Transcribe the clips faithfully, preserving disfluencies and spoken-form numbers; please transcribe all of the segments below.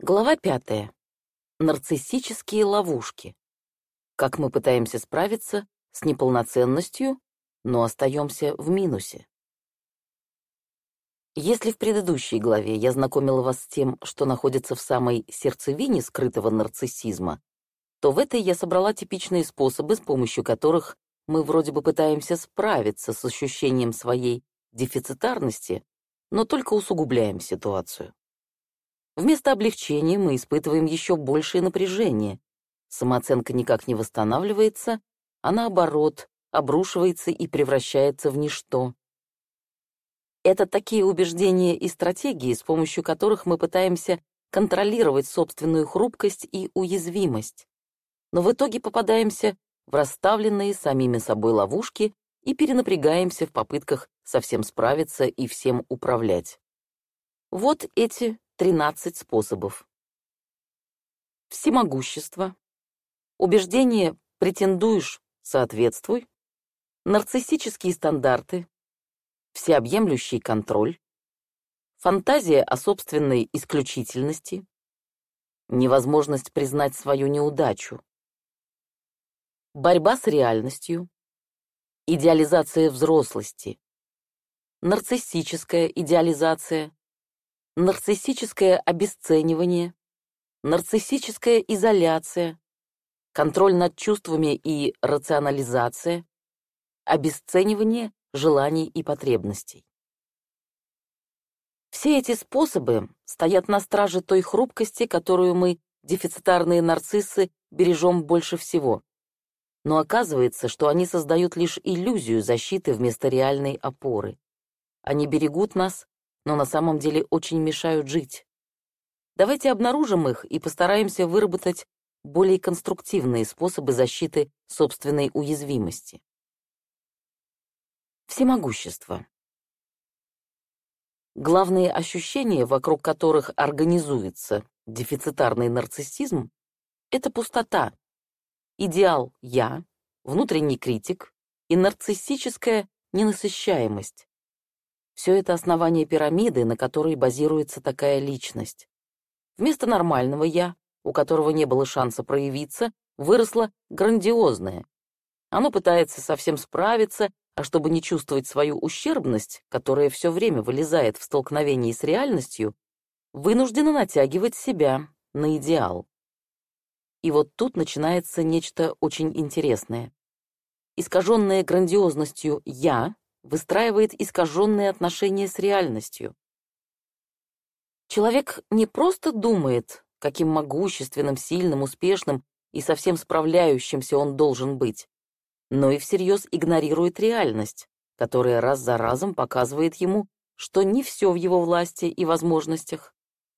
Глава пятая. Нарциссические ловушки. Как мы пытаемся справиться с неполноценностью, но остаемся в минусе. Если в предыдущей главе я знакомила вас с тем, что находится в самой сердцевине скрытого нарциссизма, то в этой я собрала типичные способы, с помощью которых мы вроде бы пытаемся справиться с ощущением своей дефицитарности, но только усугубляем ситуацию. Вместо облегчения мы испытываем еще большее напряжение. Самооценка никак не восстанавливается, а наоборот, обрушивается и превращается в ничто. Это такие убеждения и стратегии, с помощью которых мы пытаемся контролировать собственную хрупкость и уязвимость. Но в итоге попадаемся в расставленные самими собой ловушки и перенапрягаемся в попытках совсем справиться и всем управлять. Вот эти тринадцать способов. Всемогущество. Убеждение «претендуешь» — «соответствуй». Нарциссические стандарты. Всеобъемлющий контроль. Фантазия о собственной исключительности. Невозможность признать свою неудачу. Борьба с реальностью. Идеализация взрослости. Нарциссическая идеализация. Нарциссическое обесценивание, нарциссическая изоляция, контроль над чувствами и рационализация, обесценивание желаний и потребностей. Все эти способы стоят на страже той хрупкости, которую мы, дефицитарные нарциссы, бережем больше всего. Но оказывается, что они создают лишь иллюзию защиты вместо реальной опоры. Они берегут нас, но на самом деле очень мешают жить. Давайте обнаружим их и постараемся выработать более конструктивные способы защиты собственной уязвимости. Всемогущество. Главные ощущения, вокруг которых организуется дефицитарный нарциссизм, это пустота, идеал «я», внутренний критик и нарциссическая ненасыщаемость. Все это основание пирамиды, на которой базируется такая личность. Вместо нормального «я», у которого не было шанса проявиться, выросло грандиозное. Оно пытается совсем справиться, а чтобы не чувствовать свою ущербность, которая все время вылезает в столкновении с реальностью, вынуждено натягивать себя на идеал. И вот тут начинается нечто очень интересное. Искаженное грандиозностью «я» выстраивает искаженные отношения с реальностью. Человек не просто думает, каким могущественным, сильным, успешным и совсем справляющимся он должен быть, но и всерьез игнорирует реальность, которая раз за разом показывает ему, что не все в его власти и возможностях.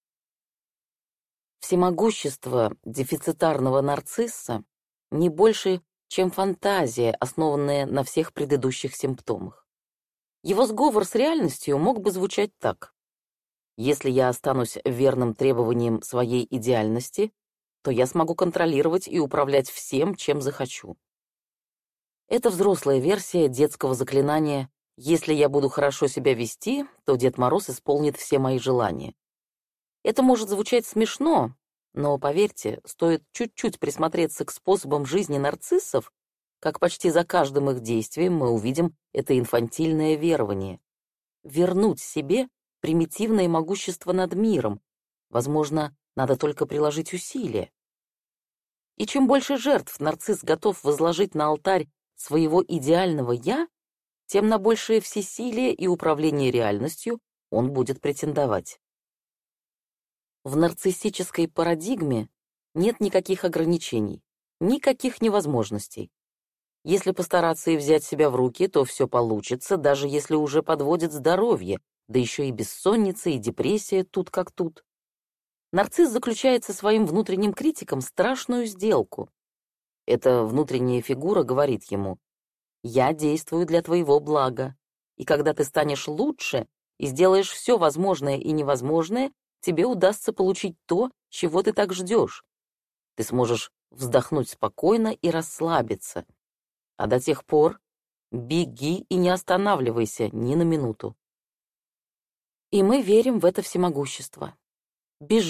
Всемогущество дефицитарного нарцисса не больше, чем фантазия, основанная на всех предыдущих симптомах. Его сговор с реальностью мог бы звучать так. Если я останусь верным требованиям своей идеальности, то я смогу контролировать и управлять всем, чем захочу. Это взрослая версия детского заклинания «Если я буду хорошо себя вести, то Дед Мороз исполнит все мои желания». Это может звучать смешно, но, поверьте, стоит чуть-чуть присмотреться к способам жизни нарциссов, как почти за каждым их действием мы увидим это инфантильное верование. Вернуть себе примитивное могущество над миром. Возможно, надо только приложить усилия. И чем больше жертв нарцисс готов возложить на алтарь своего идеального «я», тем на большее всесилие и управление реальностью он будет претендовать. В нарциссической парадигме нет никаких ограничений, никаких невозможностей. Если постараться и взять себя в руки, то все получится, даже если уже подводит здоровье, да еще и бессонница, и депрессия тут как тут. Нарцисс заключает со своим внутренним критиком страшную сделку. Эта внутренняя фигура говорит ему: «Я действую для твоего блага, и когда ты станешь лучше и сделаешь все возможное и невозможное, тебе удастся получить то, чего ты так ждешь. Ты сможешь вздохнуть спокойно и расслабиться. А до тех пор беги и не останавливайся ни на минуту». И мы верим в это всемогущество. Бежим,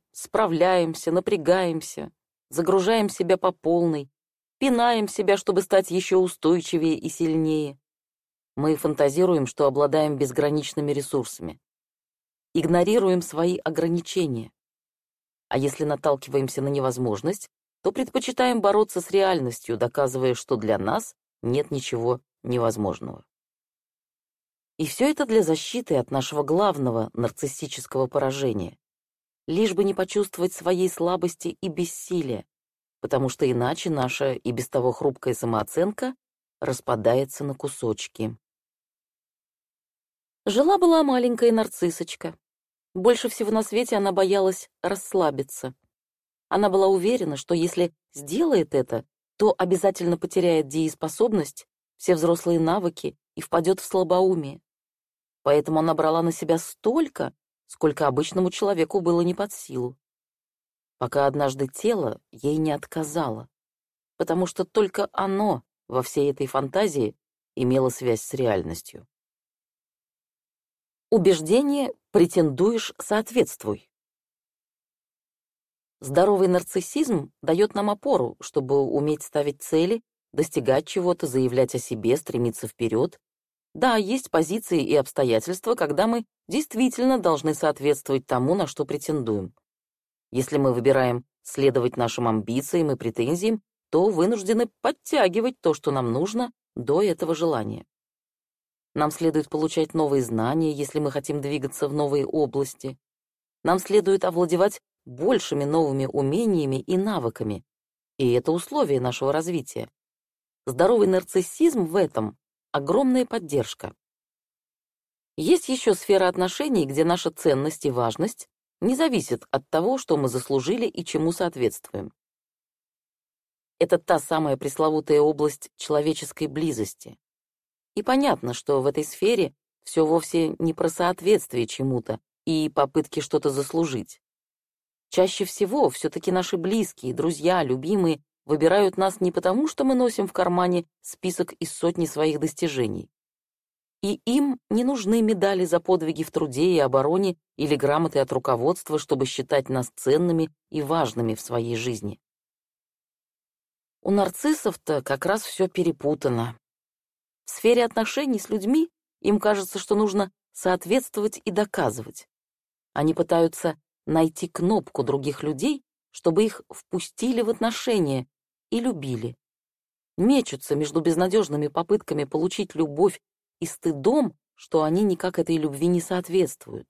справляемся, напрягаемся, загружаем себя по полной, пинаем себя, чтобы стать еще устойчивее и сильнее. Мы фантазируем, что обладаем безграничными ресурсами. Игнорируем свои ограничения. А если наталкиваемся на невозможность, то предпочитаем бороться с реальностью, доказывая, что для нас нет ничего невозможного. И все это для защиты от нашего главного нарциссического поражения, лишь бы не почувствовать своей слабости и бессилия, потому что иначе наша и без того хрупкая самооценка распадается на кусочки. Жила-была маленькая нарциссочка. Больше всего на свете она боялась расслабиться. Она была уверена, что если сделает это, то обязательно потеряет дееспособность, все взрослые навыки и впадет в слабоумие. Поэтому она брала на себя столько, сколько обычному человеку было не под силу. Пока однажды тело ей не отказало, потому что только оно во всей этой фантазии имело связь с реальностью. Убеждение «претендуешь, соответствуй». Здоровый нарциссизм дает нам опору, чтобы уметь ставить цели, достигать чего-то, заявлять о себе, стремиться вперед. Да, есть позиции и обстоятельства, когда мы действительно должны соответствовать тому, на что претендуем. Если мы выбираем следовать нашим амбициям и претензиям, то вынуждены подтягивать то, что нам нужно, до этого желания. Нам следует получать новые знания, если мы хотим двигаться в новые области. Нам следует овладевать большими новыми умениями и навыками, и это условие нашего развития. Здоровый нарциссизм в этом — огромная поддержка. Есть еще сфера отношений, где наша ценность и важность не зависят от того, что мы заслужили и чему соответствуем. Это та самая пресловутая область человеческой близости. И понятно, что в этой сфере все вовсе не про соответствие чему-то и попытки что-то заслужить. Чаще всего все-таки наши близкие, друзья, любимые выбирают нас не потому, что мы носим в кармане список из сотни своих достижений. И им не нужны медали за подвиги в труде и обороне или грамоты от руководства, чтобы считать нас ценными и важными в своей жизни. У нарциссов-то как раз все перепутано. В сфере отношений с людьми им кажется, что нужно соответствовать и доказывать. Они пытаются найти кнопку других людей, чтобы их впустили в отношения и любили. Мечутся между безнадежными попытками получить любовь и стыдом, что они никак этой любви не соответствуют.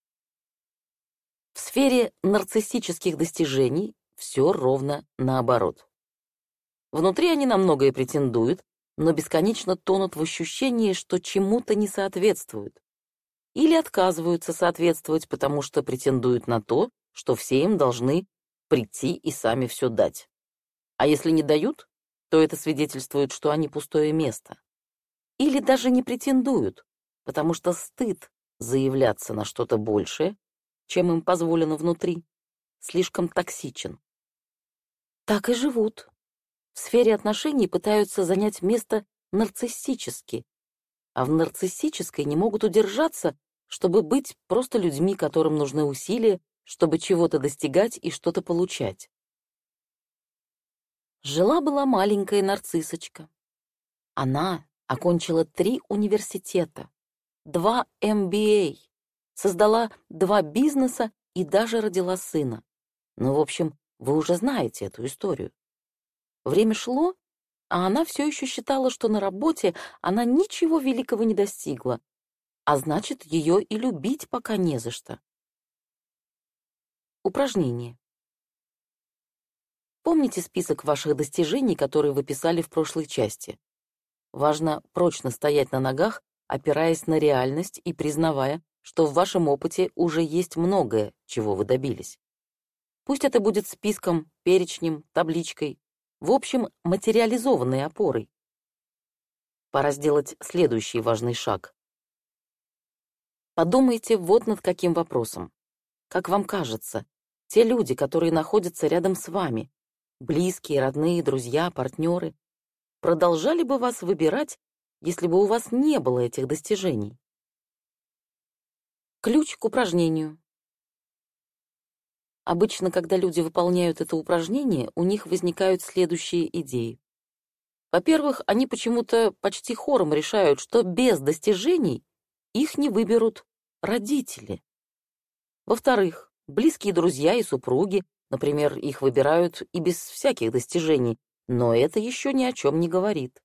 В сфере нарциссических достижений все ровно наоборот. Внутри они на многое претендуют, но бесконечно тонут в ощущении, что чему-то не соответствуют. Или отказываются соответствовать, потому что претендуют на то, что все им должны прийти и сами все дать. А если не дают, то это свидетельствует, что они пустое место. Или даже не претендуют, потому что стыд заявляться на что-то большее, чем им позволено внутри, слишком токсичен. Так и живут. В сфере отношений пытаются занять место нарциссически, а в нарциссической не могут удержаться, чтобы быть просто людьми, которым нужны усилия, чтобы чего-то достигать и что-то получать. Жила-была маленькая нарциссочка. Она окончила три университета, два эм би эй, создала два бизнеса и даже родила сына. Ну, в общем, вы уже знаете эту историю. Время шло, а она все еще считала, что на работе она ничего великого не достигла, а значит, ее и любить пока не за что. Упражнение. Помните список ваших достижений, которые вы писали в прошлой части? Важно прочно стоять на ногах, опираясь на реальность и признавая, что в вашем опыте уже есть многое, чего вы добились. Пусть это будет списком, перечнем, табличкой, в общем, материализованной опорой. Пора сделать следующий важный шаг. Подумайте вот над каким вопросом. Как вам кажется, те люди, которые находятся рядом с вами, близкие, родные, друзья, партнеры, продолжали бы вас выбирать, если бы у вас не было этих достижений? Ключ к упражнению. Обычно, когда люди выполняют это упражнение, у них возникают следующие идеи. Во-первых, они почему-то почти хором решают, что без достижений их не выберут родители. Во-вторых, близкие друзья и супруги, например, их выбирают и без всяких достижений, но это еще ни о чем не говорит.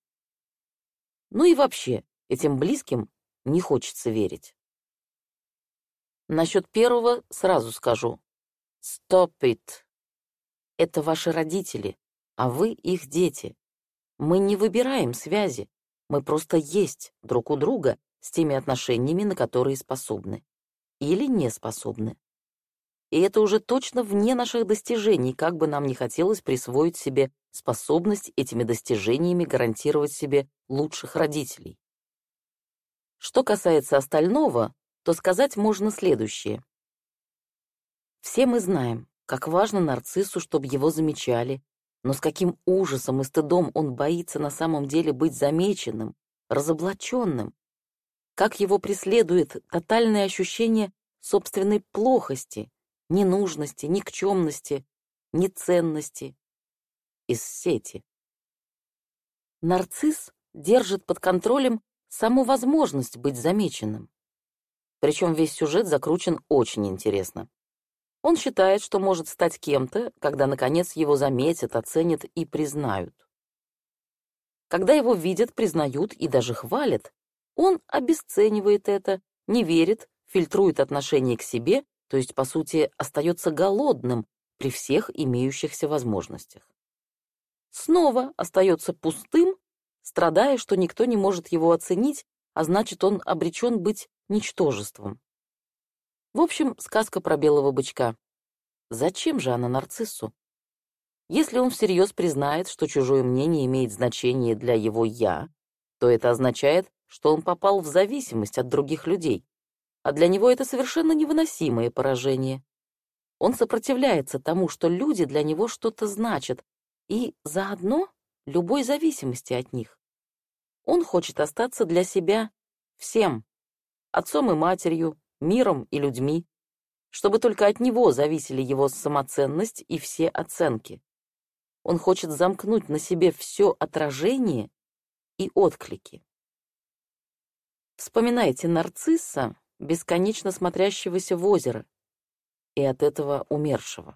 Ну и вообще, этим близким не хочется верить. Насчет первого сразу скажу. Stop it. Это ваши родители, а вы их дети. Мы не выбираем связи, мы просто есть друг у друга с теми отношениями, на которые способны. Или не способны. И это уже точно вне наших достижений, как бы нам ни хотелось присвоить себе способность этими достижениями гарантировать себе лучших родителей. Что касается остального, то сказать можно следующее. Все мы знаем, как важно нарциссу, чтобы его замечали, но с каким ужасом и стыдом он боится на самом деле быть замеченным, разоблаченным, как его преследует тотальное ощущение собственной плохости, ненужности, никчемности, неценности из сети. Нарцисс держит под контролем саму возможность быть замеченным. Причем весь сюжет закручен очень интересно. Он считает, что может стать кем-то, когда, наконец, его заметят, оценят и признают. Когда его видят, признают и даже хвалят, он обесценивает это, не верит, фильтрует отношение к себе, то есть, по сути, остается голодным при всех имеющихся возможностях. Снова остается пустым, страдая, что никто не может его оценить, а значит, он обречен быть ничтожеством. В общем, сказка про белого бычка. Зачем же она нарциссу? Если он всерьез признает, что чужое мнение имеет значение для его «я», то это означает, что он попал в зависимость от других людей, а для него это совершенно невыносимое поражение. Он сопротивляется тому, что люди для него что-то значат, и заодно любой зависимости от них. Он хочет остаться для себя всем, отцом и матерью, миром и людьми, чтобы только от него зависели его самоценность и все оценки. Он хочет замкнуть на себе все отражение и отклики. Вспоминайте нарцисса, бесконечно смотрящегося в озеро, и от этого умершего.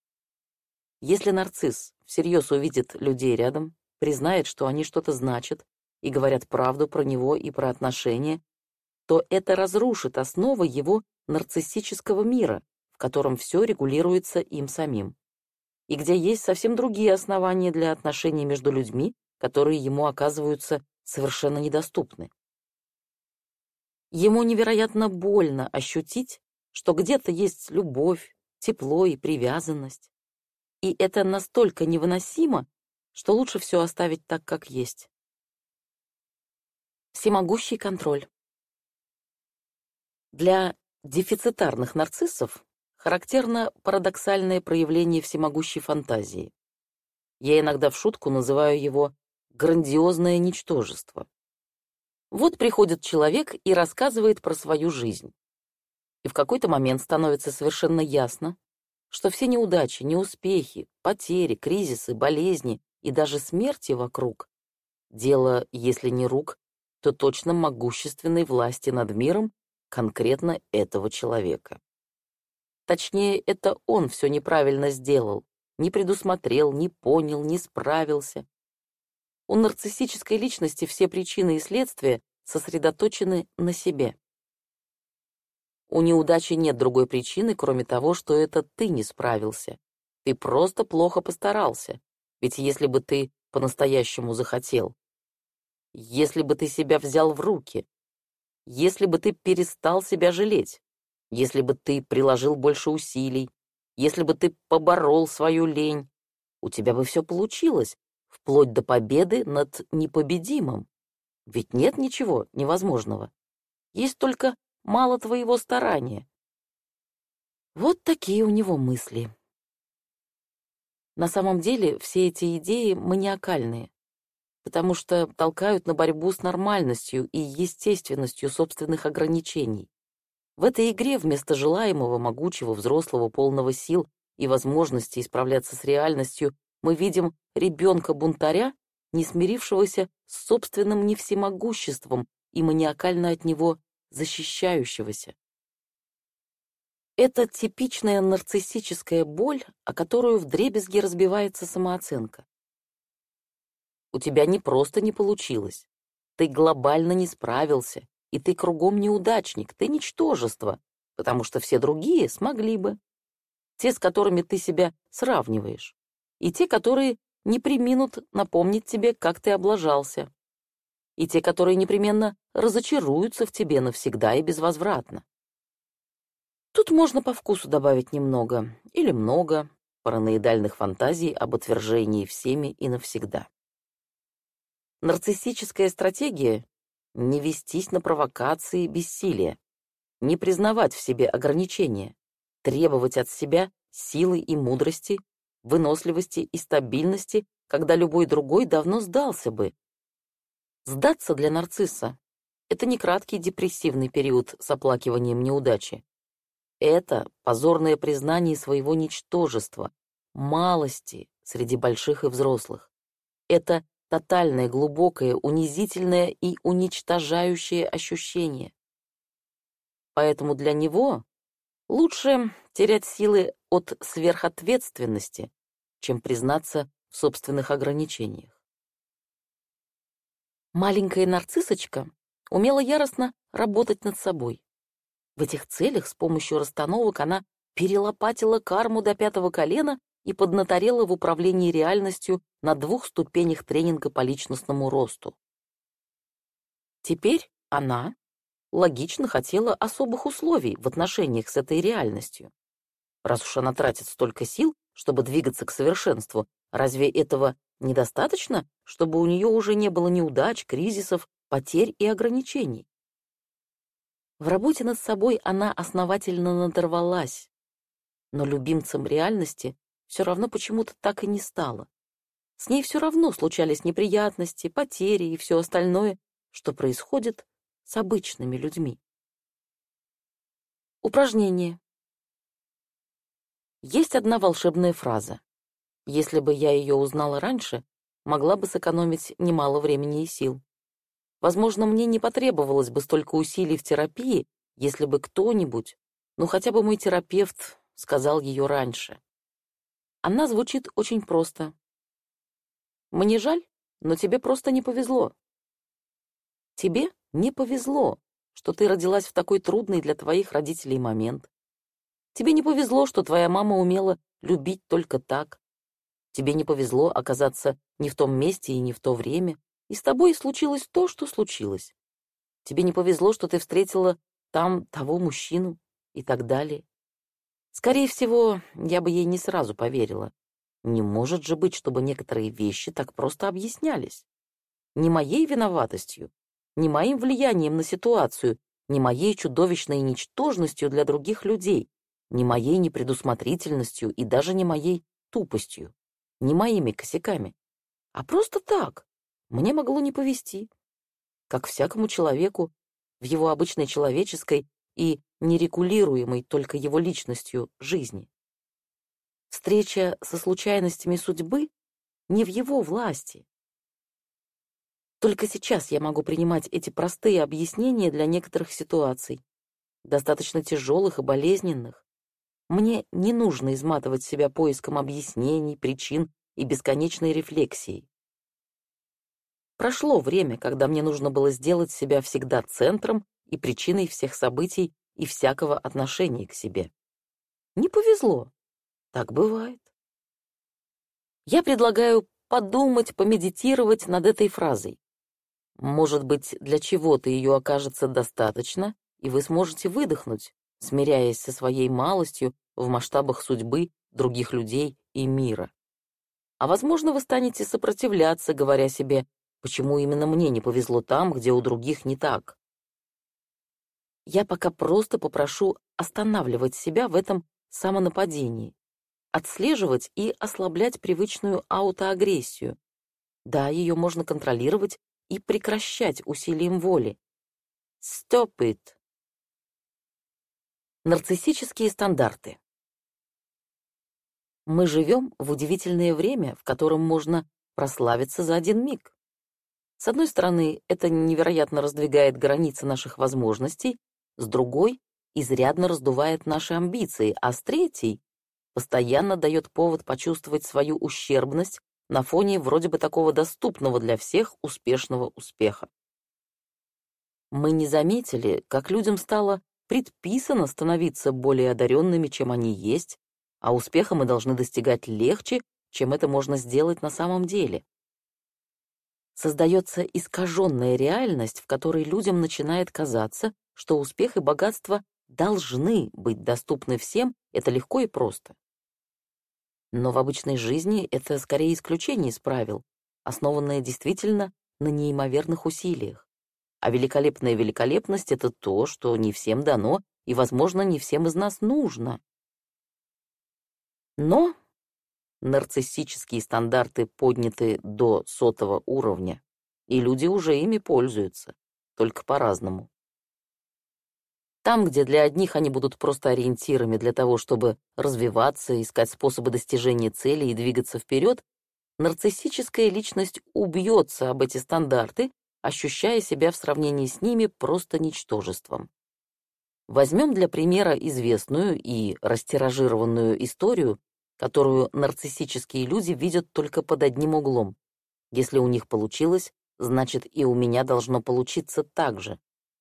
Если нарцисс всерьез увидит людей рядом, признает, что они что-то значат, и говорят правду про него и про отношения, то это разрушит основы его нарциссического мира, в котором все регулируется им самим, и где есть совсем другие основания для отношений между людьми, которые ему оказываются совершенно недоступны. Ему невероятно больно ощутить, что где-то есть любовь, тепло и привязанность, и это настолько невыносимо, что лучше все оставить так, как есть. Всемогущий контроль. Для дефицитарных нарциссов характерно парадоксальное проявление всемогущей фантазии. Я иногда в шутку называю его «грандиозное ничтожество». Вот приходит человек и рассказывает про свою жизнь. И в какой-то момент становится совершенно ясно, что все неудачи, неуспехи, потери, кризисы, болезни и даже смерти вокруг — дело, если не рук, то точно могущественной власти над миром конкретно этого человека. Точнее, это он все неправильно сделал, не предусмотрел, не понял, не справился. У нарциссической личности все причины и следствия сосредоточены на себе. У неудачи нет другой причины, кроме того, что это ты не справился. Ты просто плохо постарался. Ведь если бы ты по-настоящему захотел, если бы ты себя взял в руки, если бы ты перестал себя жалеть, если бы ты приложил больше усилий, если бы ты поборол свою лень, у тебя бы все получилось, вплоть до победы над непобедимым. Ведь нет ничего невозможного. Есть только мало твоего старания. Вот такие у него мысли. На самом деле все эти идеи маниакальные, потому что толкают на борьбу с нормальностью и естественностью собственных ограничений. В этой игре вместо желаемого, могучего, взрослого, полного сил и возможностей справляться с реальностью, мы видим ребенка-бунтаря, не смирившегося с собственным невсемогуществом и маниакально от него защищающегося. Это типичная нарциссическая боль, о которую вдребезги разбивается самооценка. У тебя не просто не получилось, ты глобально не справился, и ты кругом неудачник, ты ничтожество, потому что все другие смогли бы. Те, с которыми ты себя сравниваешь, и те, которые не преминут напомнить тебе, как ты облажался, и те, которые непременно разочаруются в тебе навсегда и безвозвратно. Тут можно по вкусу добавить немного или много параноидальных фантазий об отвержении всеми и навсегда. Нарциссическая стратегия — не вестись на провокации бессилия, не признавать в себе ограничения, требовать от себя силы и мудрости, выносливости и стабильности, когда любой другой давно сдался бы. Сдаться для нарцисса — это не краткий депрессивный период с оплакиванием неудачи. Это позорное признание своего ничтожества, малости среди больших и взрослых. Это тотальное, глубокое, унизительное и уничтожающее ощущение. Поэтому для него лучше терять силы от сверхответственности, чем признаться в собственных ограничениях. Маленькая нарциссочка умела яростно работать над собой. В этих целях с помощью расстановок она перелопатила карму до пятого колена и поднаторела в управлении реальностью на двух ступенях тренинга по личностному росту. Теперь она логично хотела особых условий в отношениях с этой реальностью. Раз уж она тратит столько сил, чтобы двигаться к совершенству, разве этого недостаточно, чтобы у нее уже не было неудач, кризисов, потерь и ограничений? В работе над собой она основательно надорвалась, но любимцем реальности все равно почему-то так и не стала. С ней все равно случались неприятности, потери и все остальное, что происходит с обычными людьми. Упражнение. Есть одна волшебная фраза. Если бы я ее узнала раньше, могла бы сэкономить немало времени и сил. Возможно, мне не потребовалось бы столько усилий в терапии, если бы кто-нибудь, ну хотя бы мой терапевт, сказал ее раньше. Она звучит очень просто. Мне жаль, но тебе просто не повезло. Тебе не повезло, что ты родилась в такой трудный для твоих родителей момент. Тебе не повезло, что твоя мама умела любить только так. Тебе не повезло оказаться не в том месте и не в то время, и с тобой случилось то, что случилось. Тебе не повезло, что ты встретила там того мужчину и так далее. Скорее всего, я бы ей не сразу поверила. Не может же быть, чтобы некоторые вещи так просто объяснялись. Не моей виноватостью, не моим влиянием на ситуацию, не моей чудовищной ничтожностью для других людей, не моей непредусмотрительностью и даже не моей тупостью, не моими косяками, а просто так. Мне могло не повезти. Как всякому человеку в его обычной человеческой и нерегулируемой только его личностью жизни. Встреча со случайностями судьбы не в его власти. Только сейчас я могу принимать эти простые объяснения для некоторых ситуаций, достаточно тяжелых и болезненных. Мне не нужно изматывать себя поиском объяснений, причин и бесконечной рефлексией. Прошло время, когда мне нужно было сделать себя всегда центром и причиной всех событий и всякого отношения к себе. Не повезло. Так бывает. Я предлагаю подумать, помедитировать над этой фразой. Может быть, для чего-то ее окажется достаточно, и вы сможете выдохнуть, смиряясь со своей малостью в масштабах судьбы, других людей и мира. А возможно, вы станете сопротивляться, говоря себе, почему именно мне не повезло там, где у других не так. Я пока просто попрошу останавливать себя в этом самонападении, отслеживать и ослаблять привычную аутоагрессию. Да, ее можно контролировать и прекращать усилием воли. Stop it. Нарциссические стандарты. Мы живем в удивительное время, в котором можно прославиться за один миг. С одной стороны, это невероятно раздвигает границы наших возможностей, с другой — изрядно раздувает наши амбиции, а с третьей — постоянно дает повод почувствовать свою ущербность на фоне вроде бы такого доступного для всех успешного успеха. Мы не заметили, как людям стало предписано становиться более одаренными, чем они есть, а успеха мы должны достигать легче, чем это можно сделать на самом деле. Создается искаженная реальность, в которой людям начинает казаться, что успех и богатство должны быть доступны всем, это легко и просто. Но в обычной жизни это скорее исключение из правил, основанное действительно на неимоверных усилиях. А великолепная великолепность — это то, что не всем дано и, возможно, не всем из нас нужно. Но нарциссические стандарты подняты до сотого уровня, и люди уже ими пользуются, только по-разному. Там, где для одних они будут просто ориентирами для того, чтобы развиваться, искать способы достижения цели и двигаться вперед, нарциссическая личность убьется об эти стандарты, ощущая себя в сравнении с ними просто ничтожеством. Возьмем для примера известную и растиражированную историю, которую нарциссические люди видят только под одним углом. Если у них получилось, значит, и у меня должно получиться так же.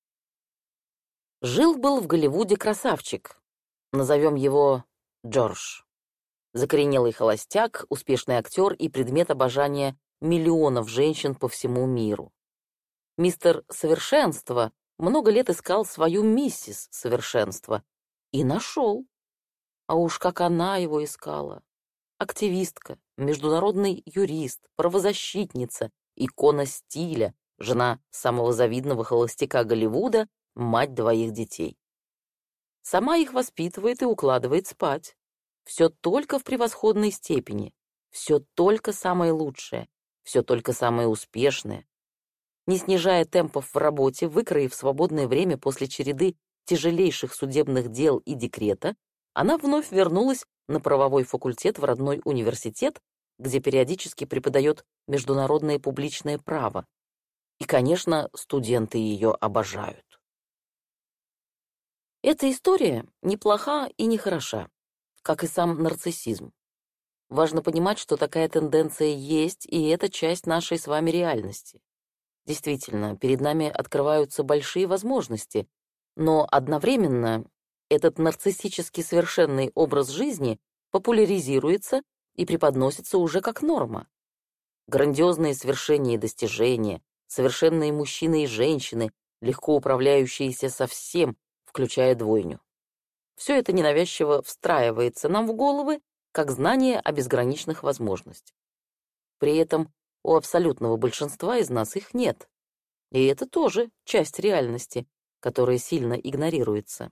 Жил-был в Голливуде красавчик, назовем его Джордж. Закоренелый холостяк, успешный актер и предмет обожания миллионов женщин по всему миру. Мистер Совершенство много лет искал свою миссис Совершенство и нашел. А уж как она его искала. Активистка, международный юрист, правозащитница, икона стиля, жена самого завидного холостяка Голливуда, мать двоих детей. Сама их воспитывает и укладывает спать. Все только в превосходной степени, все только самое лучшее, все только самое успешное. Не снижая темпов в работе, выкроив свободное время после череды тяжелейших судебных дел и декрета, она вновь вернулась на правовой факультет в родной университет, где периодически преподает международное публичное право. И, конечно, студенты ее обожают. Эта история неплоха и не хороша, как и сам нарциссизм. Важно понимать, что такая тенденция есть, и это часть нашей с вами реальности. Действительно, перед нами открываются большие возможности, но одновременно этот нарциссически совершенный образ жизни популяризируется и преподносится уже как норма. Грандиозные свершения и достижения, совершенные мужчины и женщины, легко управляющиеся со всем, включая двойню. Все это ненавязчиво встраивается нам в головы, как знание о безграничных возможностях. При этом у абсолютного большинства из нас их нет. И это тоже часть реальности, которая сильно игнорируется.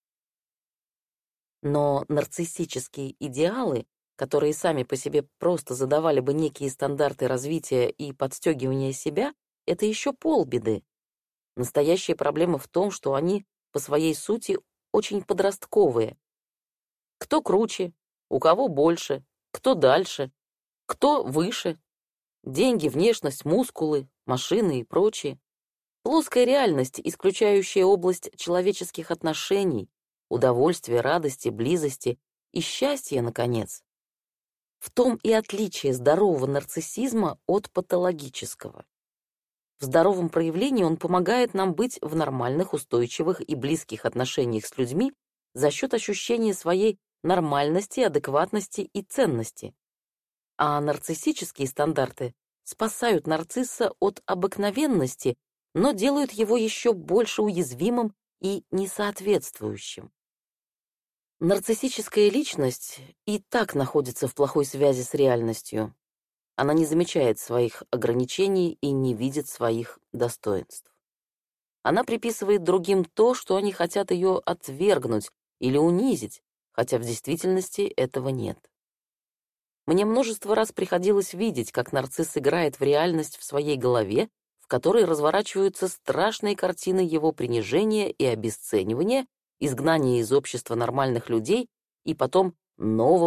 Но нарциссические идеалы, которые сами по себе просто задавали бы некие стандарты развития и подстегивания себя, это еще полбеды. Настоящая проблема в том, что они по своей сути очень подростковые. Кто круче, у кого больше, кто дальше, кто выше. Деньги, внешность, мускулы, машины и прочее. Плоская реальность, исключающая область человеческих отношений, удовольствия, радости, близости и счастья, наконец. В том и отличие здорового нарциссизма от патологического. В здоровом проявлении он помогает нам быть в нормальных, устойчивых и близких отношениях с людьми за счет ощущения своей нормальности, адекватности и ценности. А нарциссические стандарты спасают нарцисса от обыкновенности, но делают его еще больше уязвимым и несоответствующим. Нарциссическая личность и так находится в плохой связи с реальностью. Она не замечает своих ограничений и не видит своих достоинств. Она приписывает другим то, что они хотят ее отвергнуть или унизить, хотя в действительности этого нет. Мне множество раз приходилось видеть, как нарцисс играет в реальность в своей голове, в которой разворачиваются страшные картины его принижения и обесценивания, изгнания из общества нормальных людей и потом нового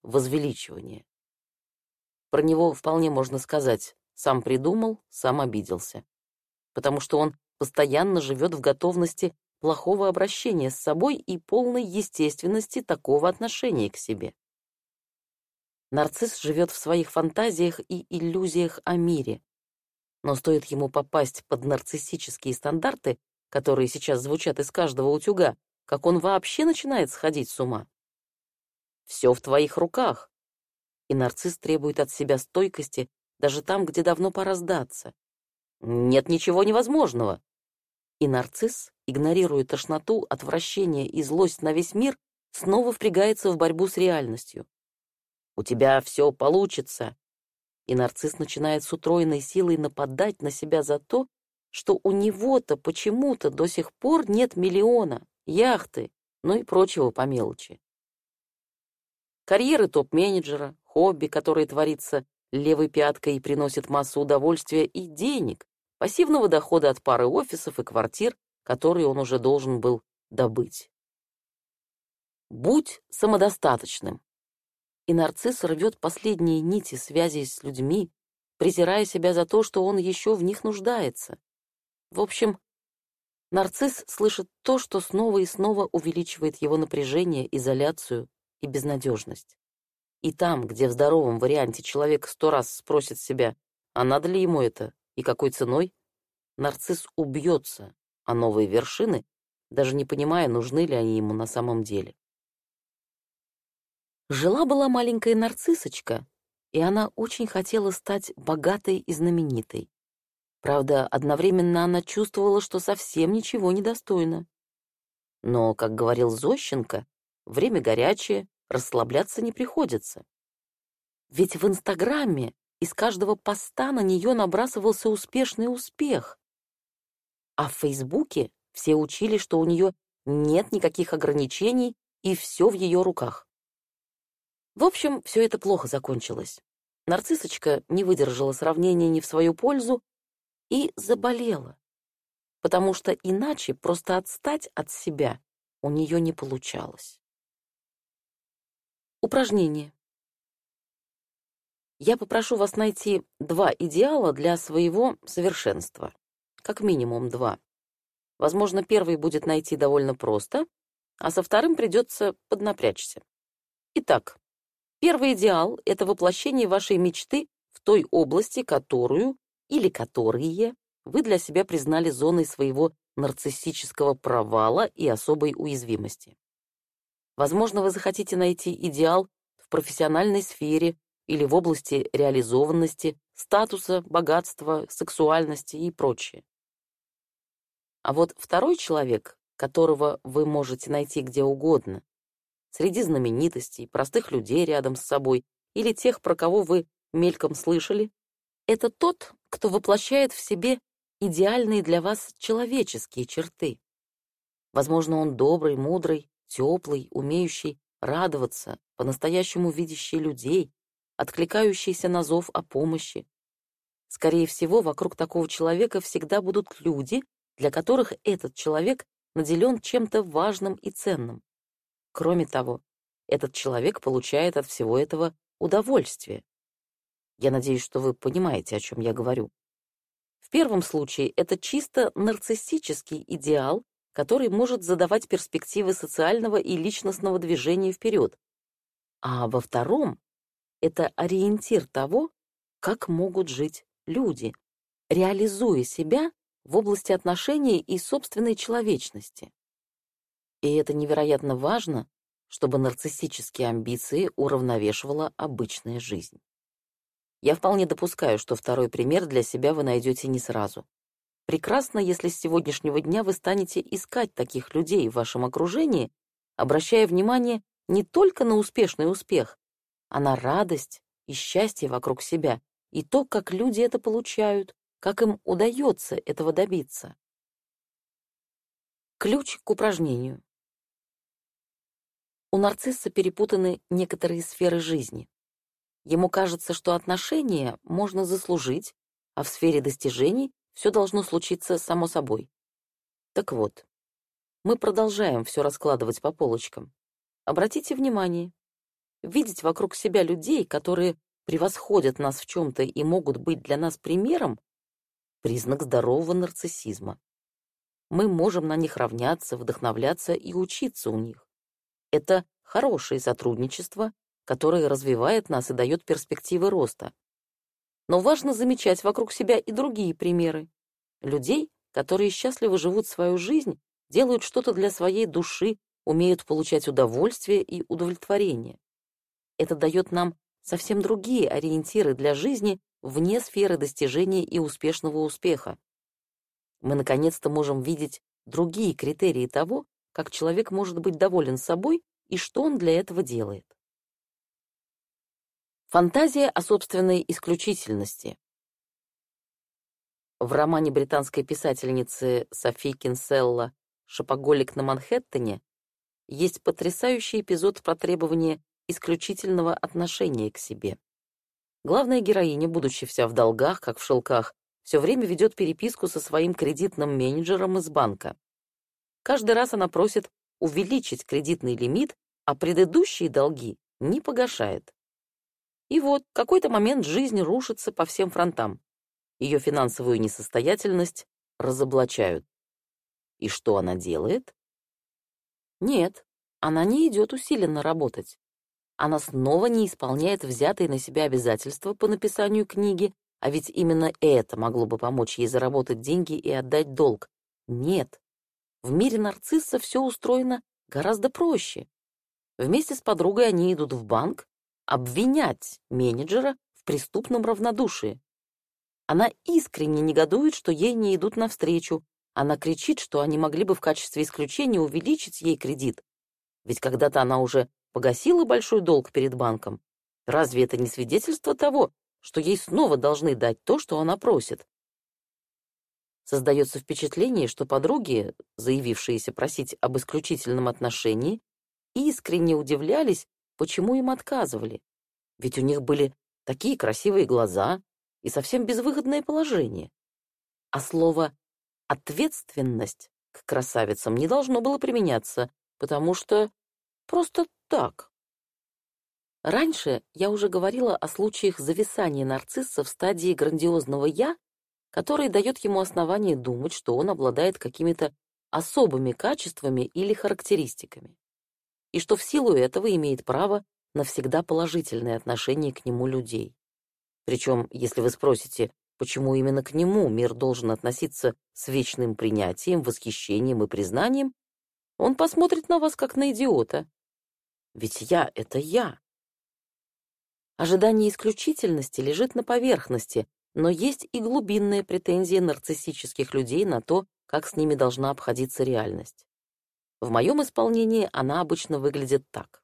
возвеличивания. Про него вполне можно сказать: сам придумал, сам обиделся. Потому что он постоянно живет в готовности плохого обращения с собой и полной естественности такого отношения к себе. Нарцисс живет в своих фантазиях и иллюзиях о мире. Но стоит ему попасть под нарциссические стандарты, которые сейчас звучат из каждого утюга, как он вообще начинает сходить с ума. Все в твоих руках. И нарцисс требует от себя стойкости даже там, где давно пора сдаться. Нет ничего невозможного. И нарцисс, игнорируя тошноту, отвращение и злость на весь мир, снова впрягается в борьбу с реальностью. У тебя все получится. И нарцисс начинает с утроенной силой нападать на себя за то, что у него-то почему-то до сих пор нет миллиона, яхты, ну и прочего по мелочи. Карьеры топ-менеджера, хобби, которое творится левой пяткой и приносит массу удовольствия и денег, пассивного дохода от пары офисов и квартир, которые он уже должен был добыть. Будь самодостаточным. И нарцисс рвет последние нити связи с людьми, презирая себя за то, что он еще в них нуждается. В общем, нарцисс слышит то, что снова и снова увеличивает его напряжение, изоляцию и безнадежность. И там, где в здоровом варианте человек сто раз спросит себя, а надо ли ему это и какой ценой, нарцисс убьется о новые вершины, даже не понимая, нужны ли они ему на самом деле. Жила-была маленькая нарциссочка, и она очень хотела стать богатой и знаменитой. Правда, одновременно она чувствовала, что совсем ничего не достойна. Но, как говорил Зощенко, время горячее, расслабляться не приходится. Ведь в Инстаграме из каждого поста на нее набрасывался успешный успех. А в Фейсбуке все учили, что у нее нет никаких ограничений и все в ее руках. В общем, все это плохо закончилось. Нарциссочка не выдержала сравнения не в свою пользу и заболела, потому что иначе просто отстать от себя у нее не получалось. Упражнение. Я попрошу вас найти два идеала для своего совершенства. Как минимум два. Возможно, первый будет найти довольно просто, а со вторым придется поднапрячься. Итак, первый идеал — это воплощение вашей мечты в той области, которую или которые вы для себя признали зоной своего нарциссического провала и особой уязвимости. Возможно, вы захотите найти идеал в профессиональной сфере или в области реализованности, статуса, богатства, сексуальности и прочее. А вот второй человек, которого вы можете найти где угодно, среди знаменитостей, простых людей рядом с собой или тех, про кого вы мельком слышали, это тот, кто воплощает в себе идеальные для вас человеческие черты. Возможно, он добрый, мудрый, теплый, умеющий радоваться, по-настоящему видящий людей, откликающийся на зов о помощи. Скорее всего, вокруг такого человека всегда будут люди, для которых этот человек наделен чем-то важным и ценным. Кроме того, этот человек получает от всего этого удовольствие. Я надеюсь, что вы понимаете, о чем я говорю. В первом случае это чисто нарциссический идеал, который может задавать перспективы социального и личностного движения вперед. А во втором это ориентир того, как могут жить люди, реализуя себя в области отношений и собственной человечности. И это невероятно важно, чтобы нарциссические амбиции уравновешивала обычная жизнь. Я вполне допускаю, что второй пример для себя вы найдете не сразу. Прекрасно, если с сегодняшнего дня вы станете искать таких людей в вашем окружении, обращая внимание не только на успешный успех, а на радость и счастье вокруг себя, и то, как люди это получают, как им удается этого добиться. Ключ к упражнению. У нарцисса перепутаны некоторые сферы жизни. Ему кажется, что отношения можно заслужить, а в сфере достижений все должно случиться само собой. Так вот, мы продолжаем все раскладывать по полочкам. Обратите внимание, видеть вокруг себя людей, которые превосходят нас в чем-то и могут быть для нас примером, признак здорового нарциссизма. Мы можем на них равняться, вдохновляться и учиться у них. Это хорошее сотрудничество, которое развивает нас и дает перспективы роста. Но важно замечать вокруг себя и другие примеры. Людей, которые счастливо живут свою жизнь, делают что-то для своей души, умеют получать удовольствие и удовлетворение. Это дает нам совсем другие ориентиры для жизни вне сферы достижения и успешного успеха. Мы наконец-то можем видеть другие критерии того, как человек может быть доволен собой и что он для этого делает. Фантазия о собственной исключительности. В романе британской писательницы Софи Кинселла «Шопоголик на Манхэттене» есть потрясающий эпизод про требование исключительного отношения к себе. Главная героиня, будучи вся в долгах, как в шелках, все время ведет переписку со своим кредитным менеджером из банка. Каждый раз она просит увеличить кредитный лимит, а предыдущие долги не погашает. И вот в какой-то момент жизнь рушится по всем фронтам. Ее финансовую несостоятельность разоблачают. И что она делает? Нет, она не идет усиленно работать. Она снова не исполняет взятые на себя обязательства по написанию книги, а ведь именно это могло бы помочь ей заработать деньги и отдать долг. Нет. В мире нарцисса все устроено гораздо проще. Вместе с подругой они идут в банк обвинять менеджера в преступном равнодушии. Она искренне негодует, что ей не идут навстречу. Она кричит, что они могли бы в качестве исключения увеличить ей кредит. Ведь когда-то она уже погасила большой долг перед банком. Разве это не свидетельство того, что ей снова должны дать то, что она просит? Создается впечатление, что подруги, заявившиеся просить об исключительном отношении, искренне удивлялись, почему им отказывали. Ведь у них были такие красивые глаза и совсем безвыходное положение. А слово «ответственность» к красавицам не должно было применяться, потому что просто так. Раньше я уже говорила о случаях зависания нарцисса в стадии грандиозного «я», который дает ему основание думать, что он обладает какими-то особыми качествами или характеристиками, и что в силу этого имеет право на всегда положительное отношение к нему людей. Причем, если вы спросите, почему именно к нему мир должен относиться с вечным принятием, восхищением и признанием, он посмотрит на вас как на идиота. Ведь я — это я. Ожидание исключительности лежит на поверхности, но есть и глубинные претензии нарциссических людей на то, как с ними должна обходиться реальность. В моем исполнении она обычно выглядит так.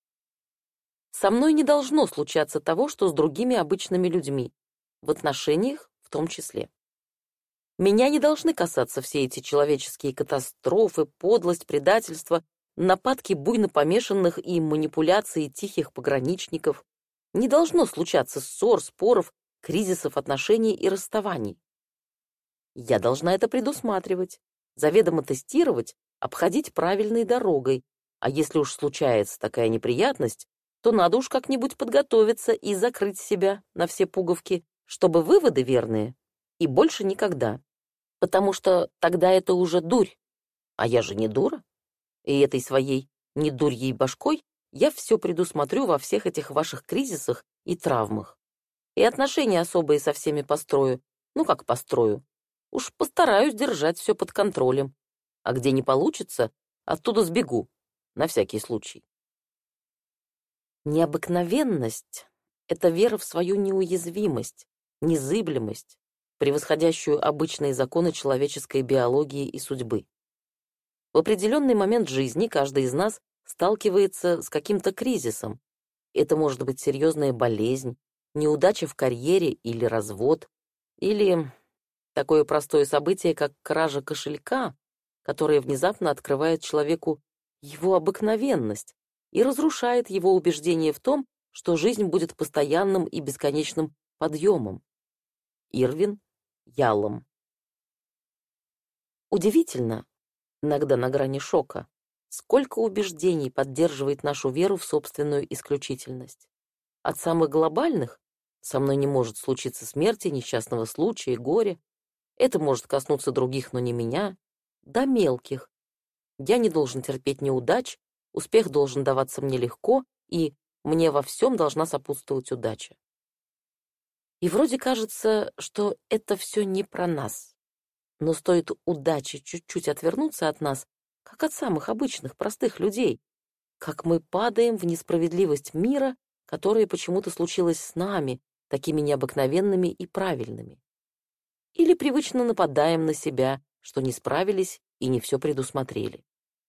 Со мной не должно случаться того, что с другими обычными людьми, в отношениях в том числе. Меня не должны касаться все эти человеческие катастрофы, подлость, предательство, нападки буйно помешанных и манипуляции тихих пограничников. Не должно случаться ссор, споров, кризисов отношений и расставаний. Я должна это предусматривать, заведомо тестировать, обходить правильной дорогой, а если уж случается такая неприятность, то надо уж как-нибудь подготовиться и закрыть себя на все пуговки, чтобы выводы верные, и больше никогда. Потому что тогда это уже дурь, а я же не дура, и этой своей недурьей башкой я все предусмотрю во всех этих ваших кризисах и травмах. И отношения особые со всеми построю. Ну как построю? Уж постараюсь держать все под контролем. А где не получится, оттуда сбегу, на всякий случай. Необыкновенность — это вера в свою неуязвимость, незыблемость, превосходящую обычные законы человеческой биологии и судьбы. В определенный момент жизни каждый из нас сталкивается с каким-то кризисом. Это может быть серьезная болезнь, неудача в карьере или развод, или такое простое событие, как кража кошелька, которое внезапно открывает человеку его обыкновенность и разрушает его убеждение в том, что жизнь будет постоянным и бесконечным подъемом. Ирвин Ялом. Удивительно, иногда на грани шока, Сколько убеждений поддерживает нашу веру в собственную исключительность. От самых глобальных «со мной не может случиться смерти, несчастного случая, горя», «это может коснуться других, но не меня», до мелких «я не должен терпеть неудач», «успех должен даваться мне легко» и «мне во всем должна сопутствовать удача». И вроде кажется, что это все не про нас. Но стоит удаче чуть-чуть отвернуться от нас, как от самых обычных, простых людей, как мы падаем в несправедливость мира, которая почему-то случилась с нами, такими необыкновенными и правильными. Или привычно нападаем на себя, что не справились и не все предусмотрели.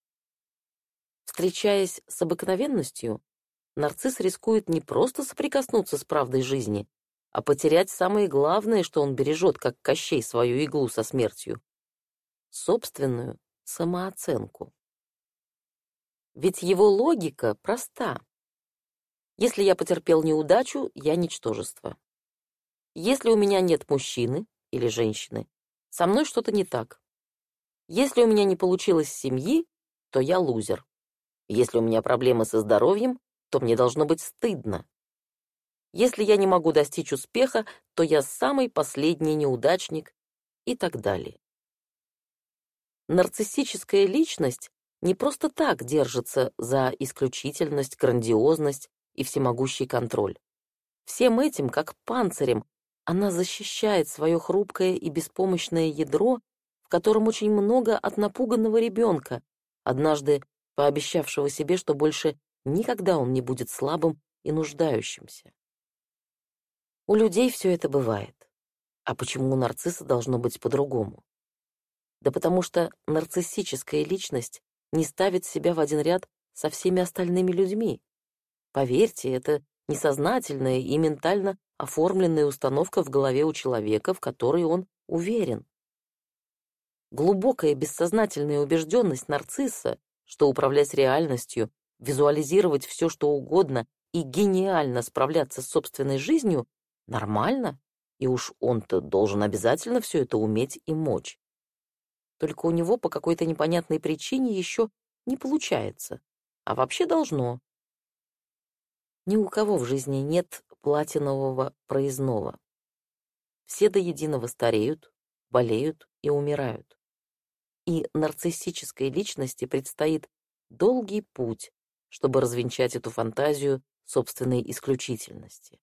Встречаясь с обыкновенностью, нарцисс рискует не просто соприкоснуться с правдой жизни, а потерять самое главное, что он бережет, как Кощей свою иглу со смертью — собственную самооценку. Ведь его логика проста. Если я потерпел неудачу, я ничтожество. Если у меня нет мужчины или женщины, со мной что-то не так. Если у меня не получилось семьи, то я лузер. Если у меня проблемы со здоровьем, то мне должно быть стыдно. Если я не могу достичь успеха, то я самый последний неудачник и так далее. Нарциссическая личность не просто так держится за исключительность, грандиозность и всемогущий контроль. Всем этим, как панцирем, она защищает свое хрупкое и беспомощное ядро, в котором очень много от напуганного ребенка, однажды пообещавшего себе, что больше никогда он не будет слабым и нуждающимся. У людей все это бывает. А почему у нарцисса должно быть по-другому? Да потому что нарциссическая личность не ставит себя в один ряд со всеми остальными людьми. Поверьте, это несознательная и ментально оформленная установка в голове у человека, в которой он уверен. Глубокая бессознательная убежденность нарцисса, что управлять реальностью, визуализировать все, что угодно и гениально справляться с собственной жизнью нормально, и уж он-то должен обязательно все это уметь и мочь. Только у него по какой-то непонятной причине еще не получается, а вообще должно. Ни у кого в жизни нет платинового проездного. Все до единого стареют, болеют и умирают. И нарциссической личности предстоит долгий путь, чтобы развенчать эту фантазию собственной исключительности.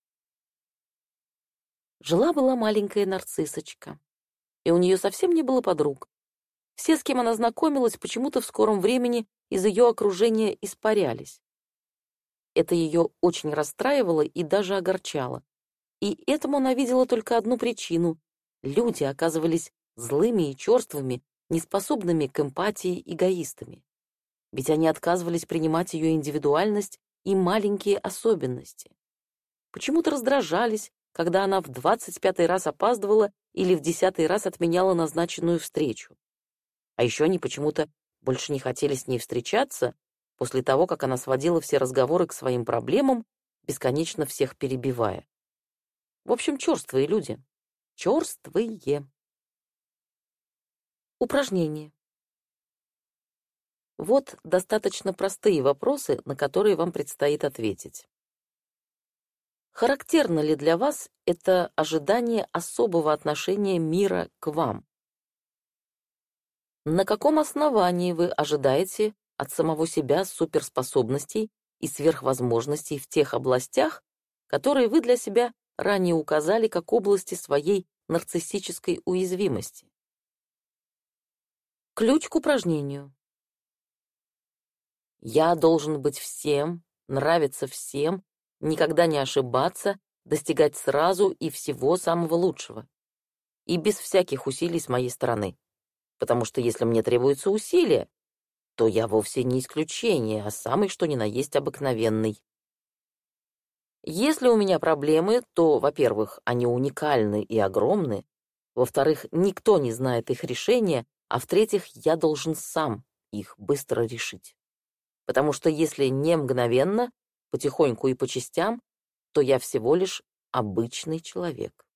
Жила-была маленькая нарциссочка, и у нее совсем не было подруг. Все, с кем она знакомилась, почему-то в скором времени из ее окружения испарялись. Это ее очень расстраивало и даже огорчало. И этому она видела только одну причину. Люди оказывались злыми и черствыми, неспособными к эмпатии эгоистами. Ведь они отказывались принимать ее индивидуальность и маленькие особенности. Почему-то раздражались, когда она в двадцать пятый раз опаздывала или в десятый раз отменяла назначенную встречу. А еще они почему-то больше не хотели с ней встречаться после того, как она сводила все разговоры к своим проблемам, бесконечно всех перебивая. В общем, черствые люди. Черствые. Упражнение. Вот достаточно простые вопросы, на которые вам предстоит ответить. Характерно ли для вас это ожидание особого отношения мира к вам? На каком основании вы ожидаете от самого себя суперспособностей и сверхвозможностей в тех областях, которые вы для себя ранее указали как области своей нарциссической уязвимости? Ключ к упражнению. Я должен быть всем, нравиться всем, никогда не ошибаться, достигать сразу и всего самого лучшего. И без всяких усилий с моей стороны. Потому что если мне требуются усилия, то я вовсе не исключение, а самый что ни на есть обыкновенный. Если у меня проблемы, то, во-первых, они уникальны и огромны, во-вторых, никто не знает их решения, а в-третьих, я должен сам их быстро решить. Потому что если не мгновенно, потихоньку и по частям, то я всего лишь обычный человек.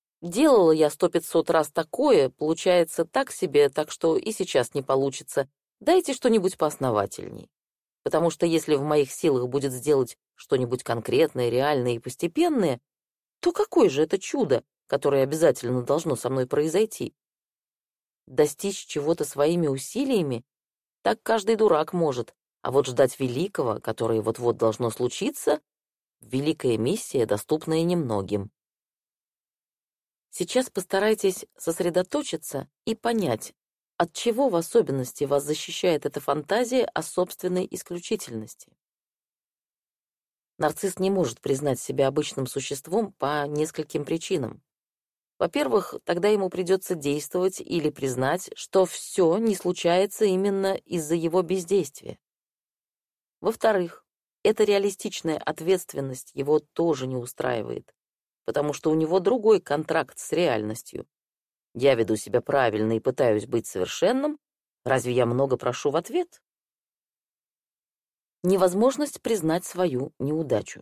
Делала я сто пятьсот раз такое, получается так себе, так что и сейчас не получится, Дайте что-нибудь поосновательней. Потому что если в моих силах будет сделать что-нибудь конкретное, реальное и постепенное, то какое же это чудо, которое обязательно должно со мной произойти? Достичь чего-то своими усилиями так каждый дурак может, а вот ждать великого, которое вот-вот должно случиться, великая миссия, доступная немногим. Сейчас постарайтесь сосредоточиться и понять, от чего в особенности вас защищает эта фантазия о собственной исключительности. Нарцисс не может признать себя обычным существом по нескольким причинам. Во-первых, тогда ему придется действовать или признать, что все не случается именно из-за его бездействия. Во-вторых, эта реалистичная ответственность его тоже не устраивает, потому что у него другой контракт с реальностью. Я веду себя правильно и пытаюсь быть совершенным, разве я много прошу в ответ? Невозможность признать свою неудачу.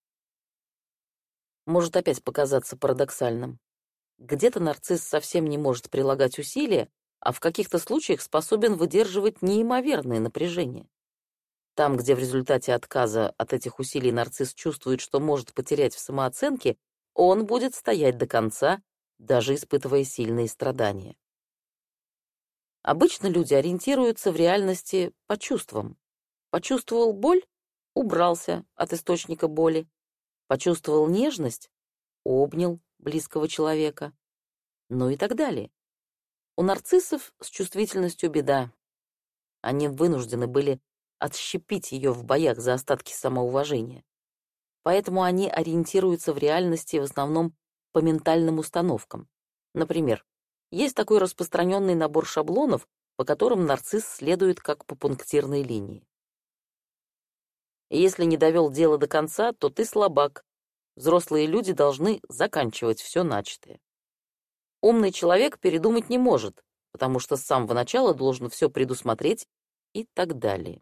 Может опять показаться парадоксальным. Где-то нарцисс совсем не может прилагать усилия, а в каких-то случаях способен выдерживать неимоверное напряжение. Там, где в результате отказа от этих усилий нарцисс чувствует, что может потерять в самооценке, он будет стоять до конца, даже испытывая сильные страдания. Обычно люди ориентируются в реальности по чувствам. Почувствовал боль — убрался от источника боли. Почувствовал нежность — обнял близкого человека. Ну и так далее. У нарциссов с чувствительностью беда. Они вынуждены были отщепить ее в боях за остатки самоуважения. Поэтому они ориентируются в реальности в основном по ментальным установкам. Например, есть такой распространенный набор шаблонов, по которым нарцисс следует как по пунктирной линии. Если не довел дело до конца, то ты слабак. Взрослые люди должны заканчивать все начатое. Умный человек передумать не может, потому что с самого начала должен все предусмотреть и так далее.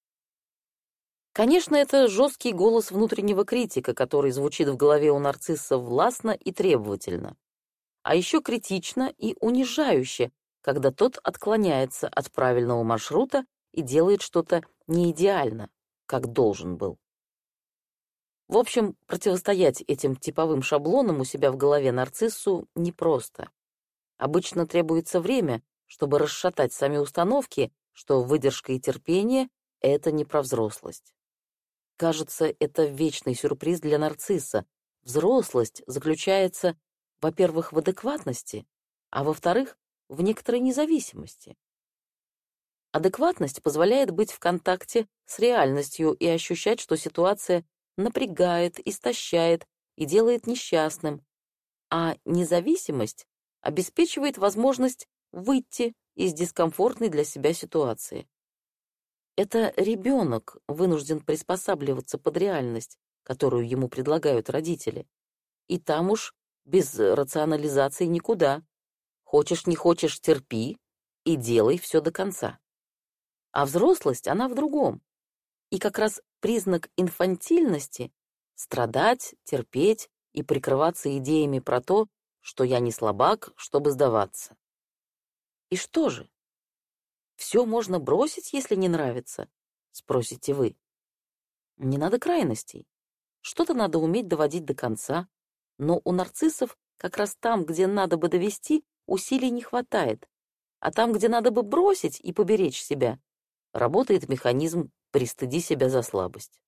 Конечно, это жесткий голос внутреннего критика, который звучит в голове у нарцисса властно и требовательно. А еще критично и унижающе, когда тот отклоняется от правильного маршрута и делает что-то неидеально, как должен был. В общем, противостоять этим типовым шаблонам у себя в голове нарциссу непросто. Обычно требуется время, чтобы расшатать сами установки, что выдержка и терпение — это не про взрослость. Кажется, это вечный сюрприз для нарцисса. Взрослость заключается, во-первых, в адекватности, а во-вторых, в некоторой независимости. Адекватность позволяет быть в контакте с реальностью и ощущать, что ситуация напрягает, истощает и делает несчастным, а независимость обеспечивает возможность выйти из дискомфортной для себя ситуации. Это ребенок вынужден приспосабливаться под реальность, которую ему предлагают родители. И там уж без рационализации никуда. Хочешь, не хочешь, терпи и делай все до конца. А взрослость, она в другом. И как раз признак инфантильности — страдать, терпеть и прикрываться идеями про то, что я не слабак, чтобы сдаваться. И что же? Все можно бросить, если не нравится, спросите вы. Не надо крайностей. Что-то надо уметь доводить до конца, но у нарциссов как раз там, где надо бы довести, усилий не хватает, а там, где надо бы бросить и поберечь себя, работает механизм «пристыди себя за слабость».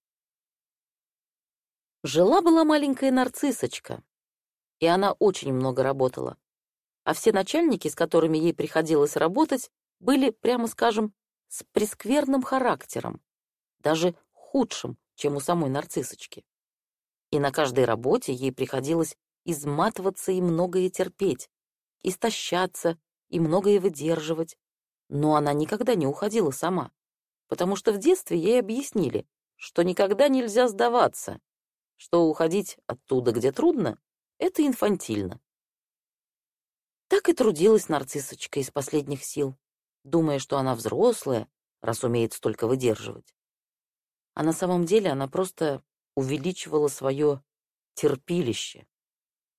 Жила-была маленькая нарциссочка, и она очень много работала, а все начальники, с которыми ей приходилось работать, были, прямо скажем, с прескверным характером, даже худшим, чем у самой нарциссочки. И на каждой работе ей приходилось изматываться и многое терпеть, истощаться и многое выдерживать, но она никогда не уходила сама, потому что в детстве ей объяснили, что никогда нельзя сдаваться, что уходить оттуда, где трудно, это инфантильно. Так и трудилась нарциссочка из последних сил, думая, что она взрослая, раз умеет столько выдерживать. А на самом деле она просто увеличивала свое терпилище.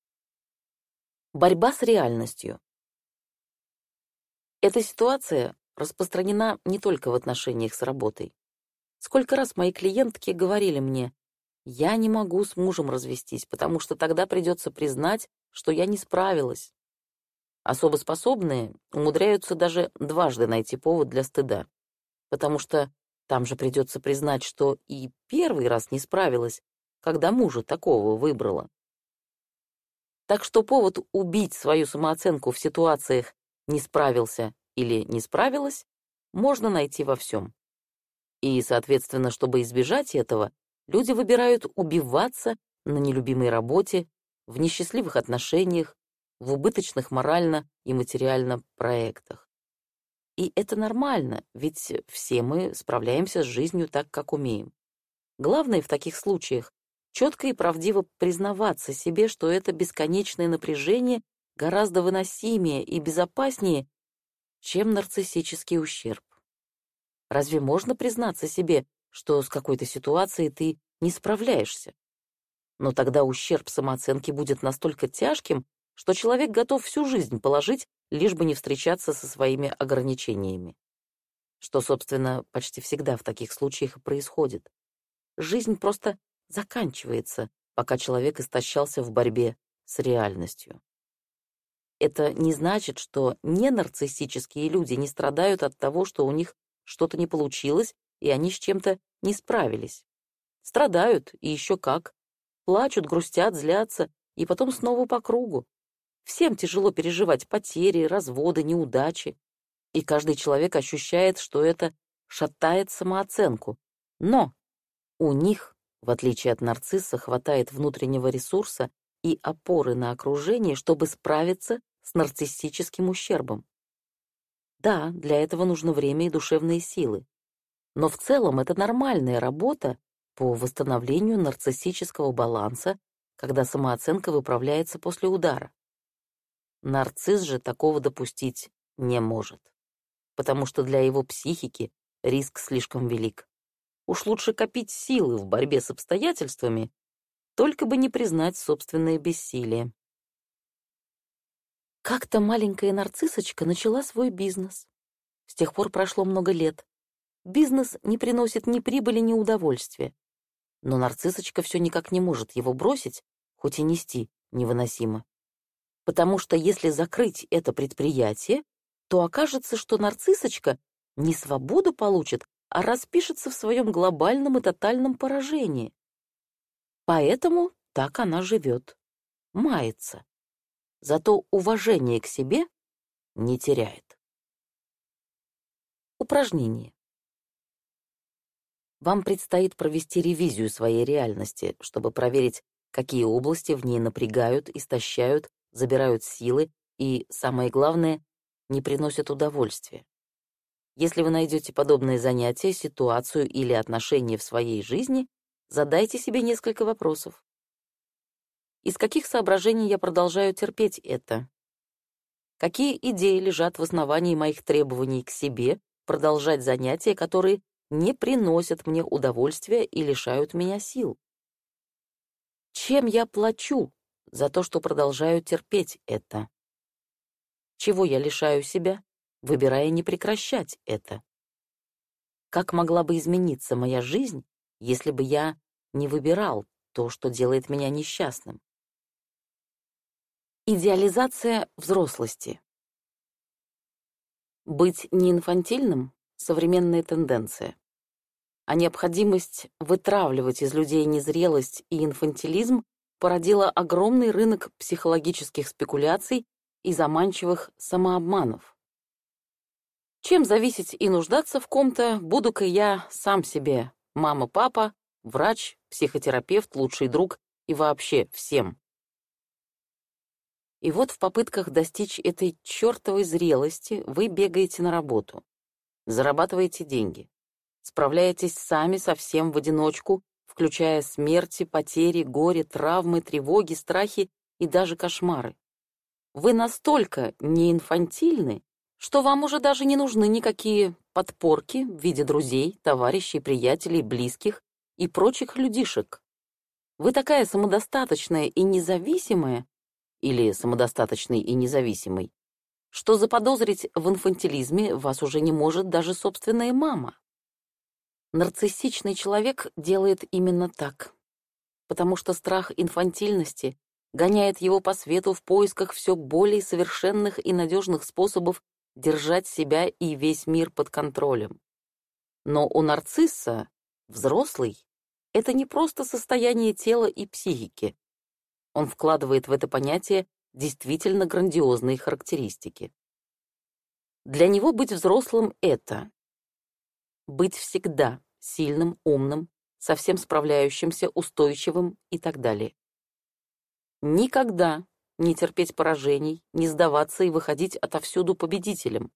Борьба с реальностью. Эта ситуация распространена не только в отношениях с работой. Сколько раз мои клиентки говорили мне: «Я не могу с мужем развестись, потому что тогда придется признать, что я не справилась». Особо способные умудряются даже дважды найти повод для стыда, потому что там же придется признать, что и первый раз не справилась, когда мужа такого выбрала. Так что повод убить свою самооценку в ситуациях «не справился» или «не справилась» можно найти во всем. И, соответственно, чтобы избежать этого, люди выбирают убиваться на нелюбимой работе, в несчастливых отношениях, в убыточных морально и материально проектах. И это нормально, ведь все мы справляемся с жизнью так, как умеем. Главное в таких случаях четко и правдиво признаваться себе, что это бесконечное напряжение гораздо выносимее и безопаснее, чем нарциссический ущерб. Разве можно признаться себе, что с какой-то ситуацией ты не справляешься? Но тогда ущерб самооценки будет настолько тяжким, что человек готов всю жизнь положить, лишь бы не встречаться со своими ограничениями. Что, собственно, почти всегда в таких случаях и происходит. Жизнь просто заканчивается, пока человек истощался в борьбе с реальностью. Это не значит, что ненарциссические люди не страдают от того, что у них что-то не получилось, и они с чем-то не справились. Страдают, и еще как. Плачут, грустят, злятся, и потом снова по кругу. Всем тяжело переживать потери, разводы, неудачи. И каждый человек ощущает, что это шатает самооценку. Но у них, в отличие от нарцисса, хватает внутреннего ресурса и опоры на окружение, чтобы справиться с нарциссическим ущербом. Да, для этого нужно время и душевные силы. Но в целом это нормальная работа по восстановлению нарциссического баланса, когда самооценка выправляется после удара. Нарцисс же такого допустить не может, потому что для его психики риск слишком велик. Уж лучше копить силы в борьбе с обстоятельствами, только бы не признать собственное бессилие. Как-то маленькая нарциссочка начала свой бизнес. С тех пор прошло много лет. Бизнес не приносит ни прибыли, ни удовольствия. Но нарциссочка все никак не может его бросить, хоть и нести невыносимо. Потому что если закрыть это предприятие, то окажется, что нарциссочка не свободу получит, а распишется в своем глобальном и тотальном поражении. Поэтому так она живет, мается. Зато уважение к себе не теряет. Упражнение. Вам предстоит провести ревизию своей реальности, чтобы проверить, какие области в ней напрягают, истощают, забирают силы и, самое главное, не приносят удовольствия. Если вы найдете подобное занятие, ситуацию или отношение в своей жизни, задайте себе несколько вопросов. Из каких соображений я продолжаю терпеть это? Какие идеи лежат в основании моих требований к себе продолжать занятия, которые не приносят мне удовольствия и лишают меня сил? Чем я плачу за то, что продолжаю терпеть это? Чего я лишаю себя, выбирая не прекращать это? Как могла бы измениться моя жизнь, если бы я не выбирал то, что делает меня несчастным? Идеализация взрослости. Быть неинфантильным — современная тенденция, а необходимость вытравливать из людей незрелость и инфантилизм породила огромный рынок психологических спекуляций и заманчивых самообманов. Чем зависеть и нуждаться в ком-то, буду-ка я сам себе мама, папа, врач, психотерапевт, лучший друг и вообще всем. И вот в попытках достичь этой чертовой зрелости вы бегаете на работу, зарабатываете деньги, справляетесь сами со всем в одиночку, включая смерти, потери, горе, травмы, тревоги, страхи и даже кошмары. Вы настолько неинфантильны, что вам уже даже не нужны никакие подпорки в виде друзей, товарищей, приятелей, близких и прочих людишек. Вы такая самодостаточная и независимая, или самодостаточный и независимый, что заподозрить в инфантилизме вас уже не может даже собственная мама. Нарциссичный человек делает именно так, потому что страх инфантильности гоняет его по свету в поисках все более совершенных и надежных способов держать себя и весь мир под контролем. Но у нарцисса взрослый — это не просто состояние тела и психики. Он вкладывает в это понятие действительно грандиозные характеристики. Для него быть взрослым — это быть всегда сильным, умным, совсем справляющимся, устойчивым и так далее. Никогда не терпеть поражений, не сдаваться и выходить отовсюду победителем.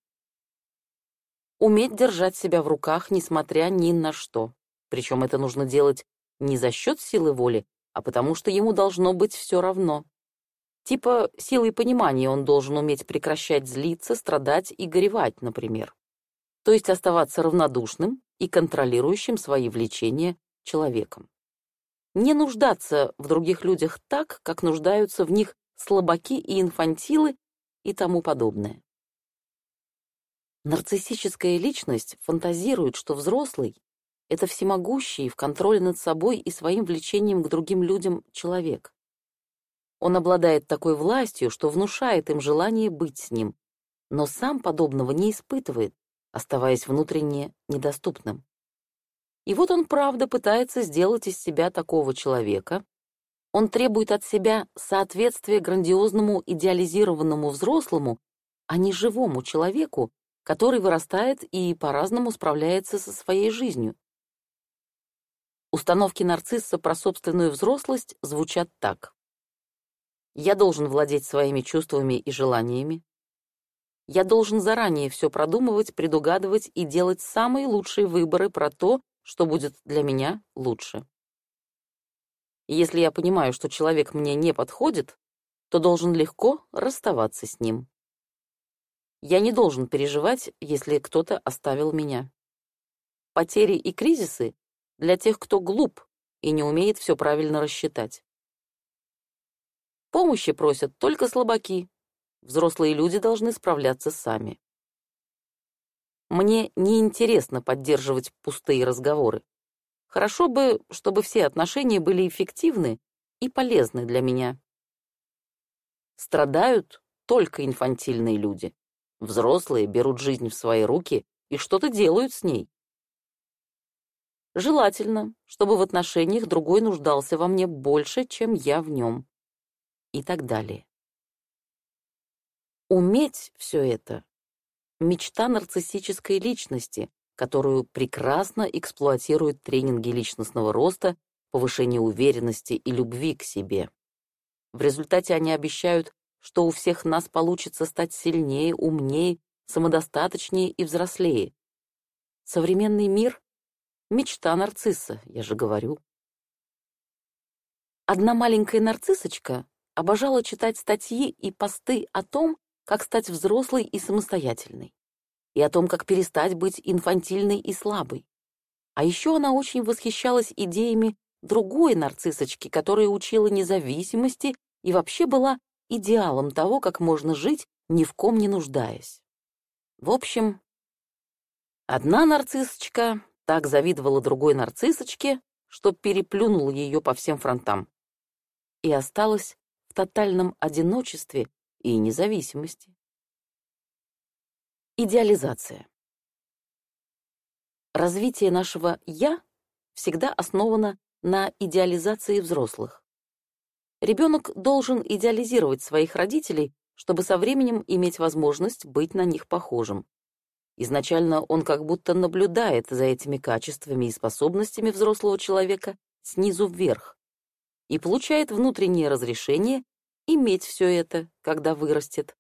Уметь держать себя в руках, несмотря ни на что. Причем это нужно делать не за счет силы воли, а потому что ему должно быть все равно. Типа силой понимания он должен уметь прекращать злиться, страдать и горевать, например. То есть оставаться равнодушным и контролирующим свои влечения человеком. Не нуждаться в других людях так, как нуждаются в них слабаки и инфантилы и тому подобное. Нарциссическая личность фантазирует, что взрослый — это всемогущий в контроле над собой и своим влечением к другим людям человек. Он обладает такой властью, что внушает им желание быть с ним, но сам подобного не испытывает, оставаясь внутренне недоступным. И вот он правда пытается сделать из себя такого человека. Он требует от себя соответствия грандиозному идеализированному взрослому, а не живому человеку, который вырастает и по-разному справляется со своей жизнью. Установки нарцисса про собственную взрослость звучат так. Я должен владеть своими чувствами и желаниями. Я должен заранее все продумывать, предугадывать и делать самые лучшие выборы про то, что будет для меня лучше. Если я понимаю, что человек мне не подходит, то должен легко расставаться с ним. Я не должен переживать, если кто-то оставил меня. Потери и кризисы для тех, кто глуп и не умеет все правильно рассчитать. Помощи просят только слабаки. Взрослые люди должны справляться сами. Мне неинтересно поддерживать пустые разговоры. Хорошо бы, чтобы все отношения были эффективны и полезны для меня. Страдают только инфантильные люди. Взрослые берут жизнь в свои руки и что-то делают с ней. Желательно, чтобы в отношениях другой нуждался во мне больше, чем я в нем. И так далее. Уметь все это — мечта нарциссической личности, которую прекрасно эксплуатируют тренинги личностного роста, повышение уверенности и любви к себе. В результате они обещают, что у всех нас получится стать сильнее, умнее, самодостаточнее и взрослее. Современный мир — мечта нарцисса, я же говорю. Одна маленькая нарциссочка обожала читать статьи и посты о том, как стать взрослой и самостоятельной, и о том, как перестать быть инфантильной и слабой. А еще она очень восхищалась идеями другой нарциссочки, которая учила независимости и вообще была идеалом того, как можно жить, ни в ком не нуждаясь. В общем, одна нарциссочка так завидовала другой нарциссочке, что переплюнула ее по всем фронтам и осталась в тотальном одиночестве и независимости. Идеализация. Развитие нашего «я» всегда основано на идеализации взрослых. Ребенок должен идеализировать своих родителей, чтобы со временем иметь возможность быть на них похожим. Изначально он как будто наблюдает за этими качествами и способностями взрослого человека снизу вверх и получает внутреннее разрешение иметь все это, когда вырастет.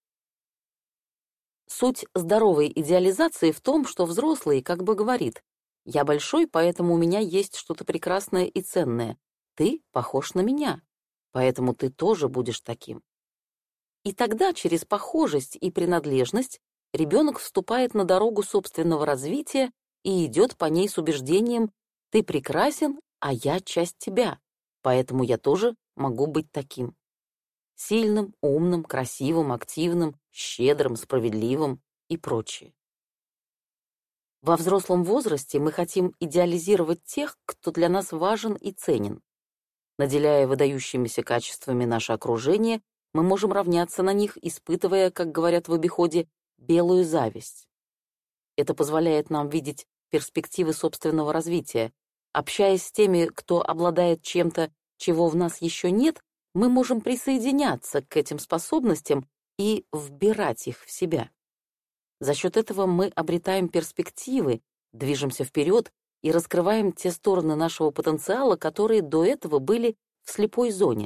Суть здоровой идеализации в том, что взрослый как бы говорит: «Я большой, поэтому у меня есть что-то прекрасное и ценное. Ты похож на меня, поэтому ты тоже будешь таким». И тогда через похожесть и принадлежность ребенок вступает на дорогу собственного развития и идет по ней с убеждением: «Ты прекрасен, а я часть тебя, поэтому я тоже могу быть таким». сильным, умным, красивым, активным, щедрым, справедливым и прочее. Во взрослом возрасте мы хотим идеализировать тех, кто для нас важен и ценен. Наделяя выдающимися качествами наше окружение, мы можем равняться на них, испытывая, как говорят в обиходе, белую зависть. Это позволяет нам видеть перспективы собственного развития. Общаясь с теми, кто обладает чем-то, чего в нас еще нет, мы можем присоединяться к этим способностям и вбирать их в себя. За счет этого мы обретаем перспективы, движемся вперед и раскрываем те стороны нашего потенциала, которые до этого были в слепой зоне.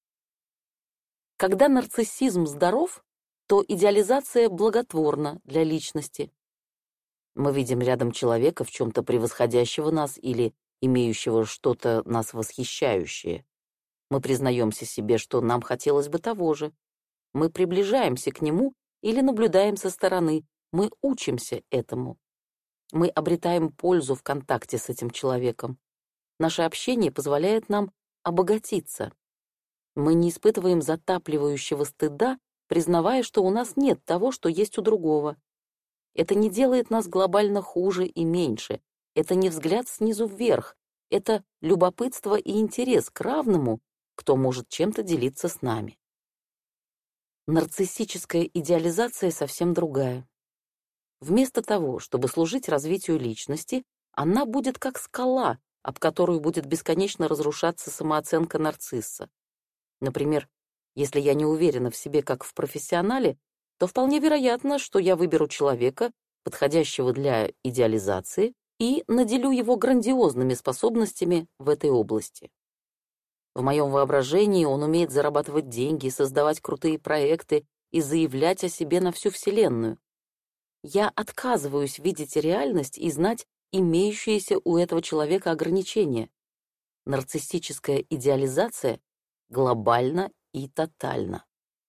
Когда нарциссизм здоров, то идеализация благотворна для личности. Мы видим рядом человека, в чем-то превосходящего нас или имеющего что-то нас восхищающее. Мы признаемся себе, что нам хотелось бы того же. Мы приближаемся к нему или наблюдаем со стороны. Мы учимся этому. Мы обретаем пользу в контакте с этим человеком. Наше общение позволяет нам обогатиться. Мы не испытываем затапливающего стыда, признавая, что у нас нет того, что есть у другого. Это не делает нас глобально хуже и меньше. Это не взгляд снизу вверх. Это любопытство и интерес к равному, кто может чем-то делиться с нами. Нарциссическая идеализация совсем другая. Вместо того, чтобы служить развитию личности, она будет как скала, об которую будет бесконечно разрушаться самооценка нарцисса. Например, если я не уверена в себе как в профессионале, то вполне вероятно, что я выберу человека, подходящего для идеализации, и наделю его грандиозными способностями в этой области. В моем воображении он умеет зарабатывать деньги, создавать крутые проекты и заявлять о себе на всю Вселенную. Я отказываюсь видеть реальность и знать имеющиеся у этого человека ограничения. Нарциссическая идеализация глобальна и тотальна.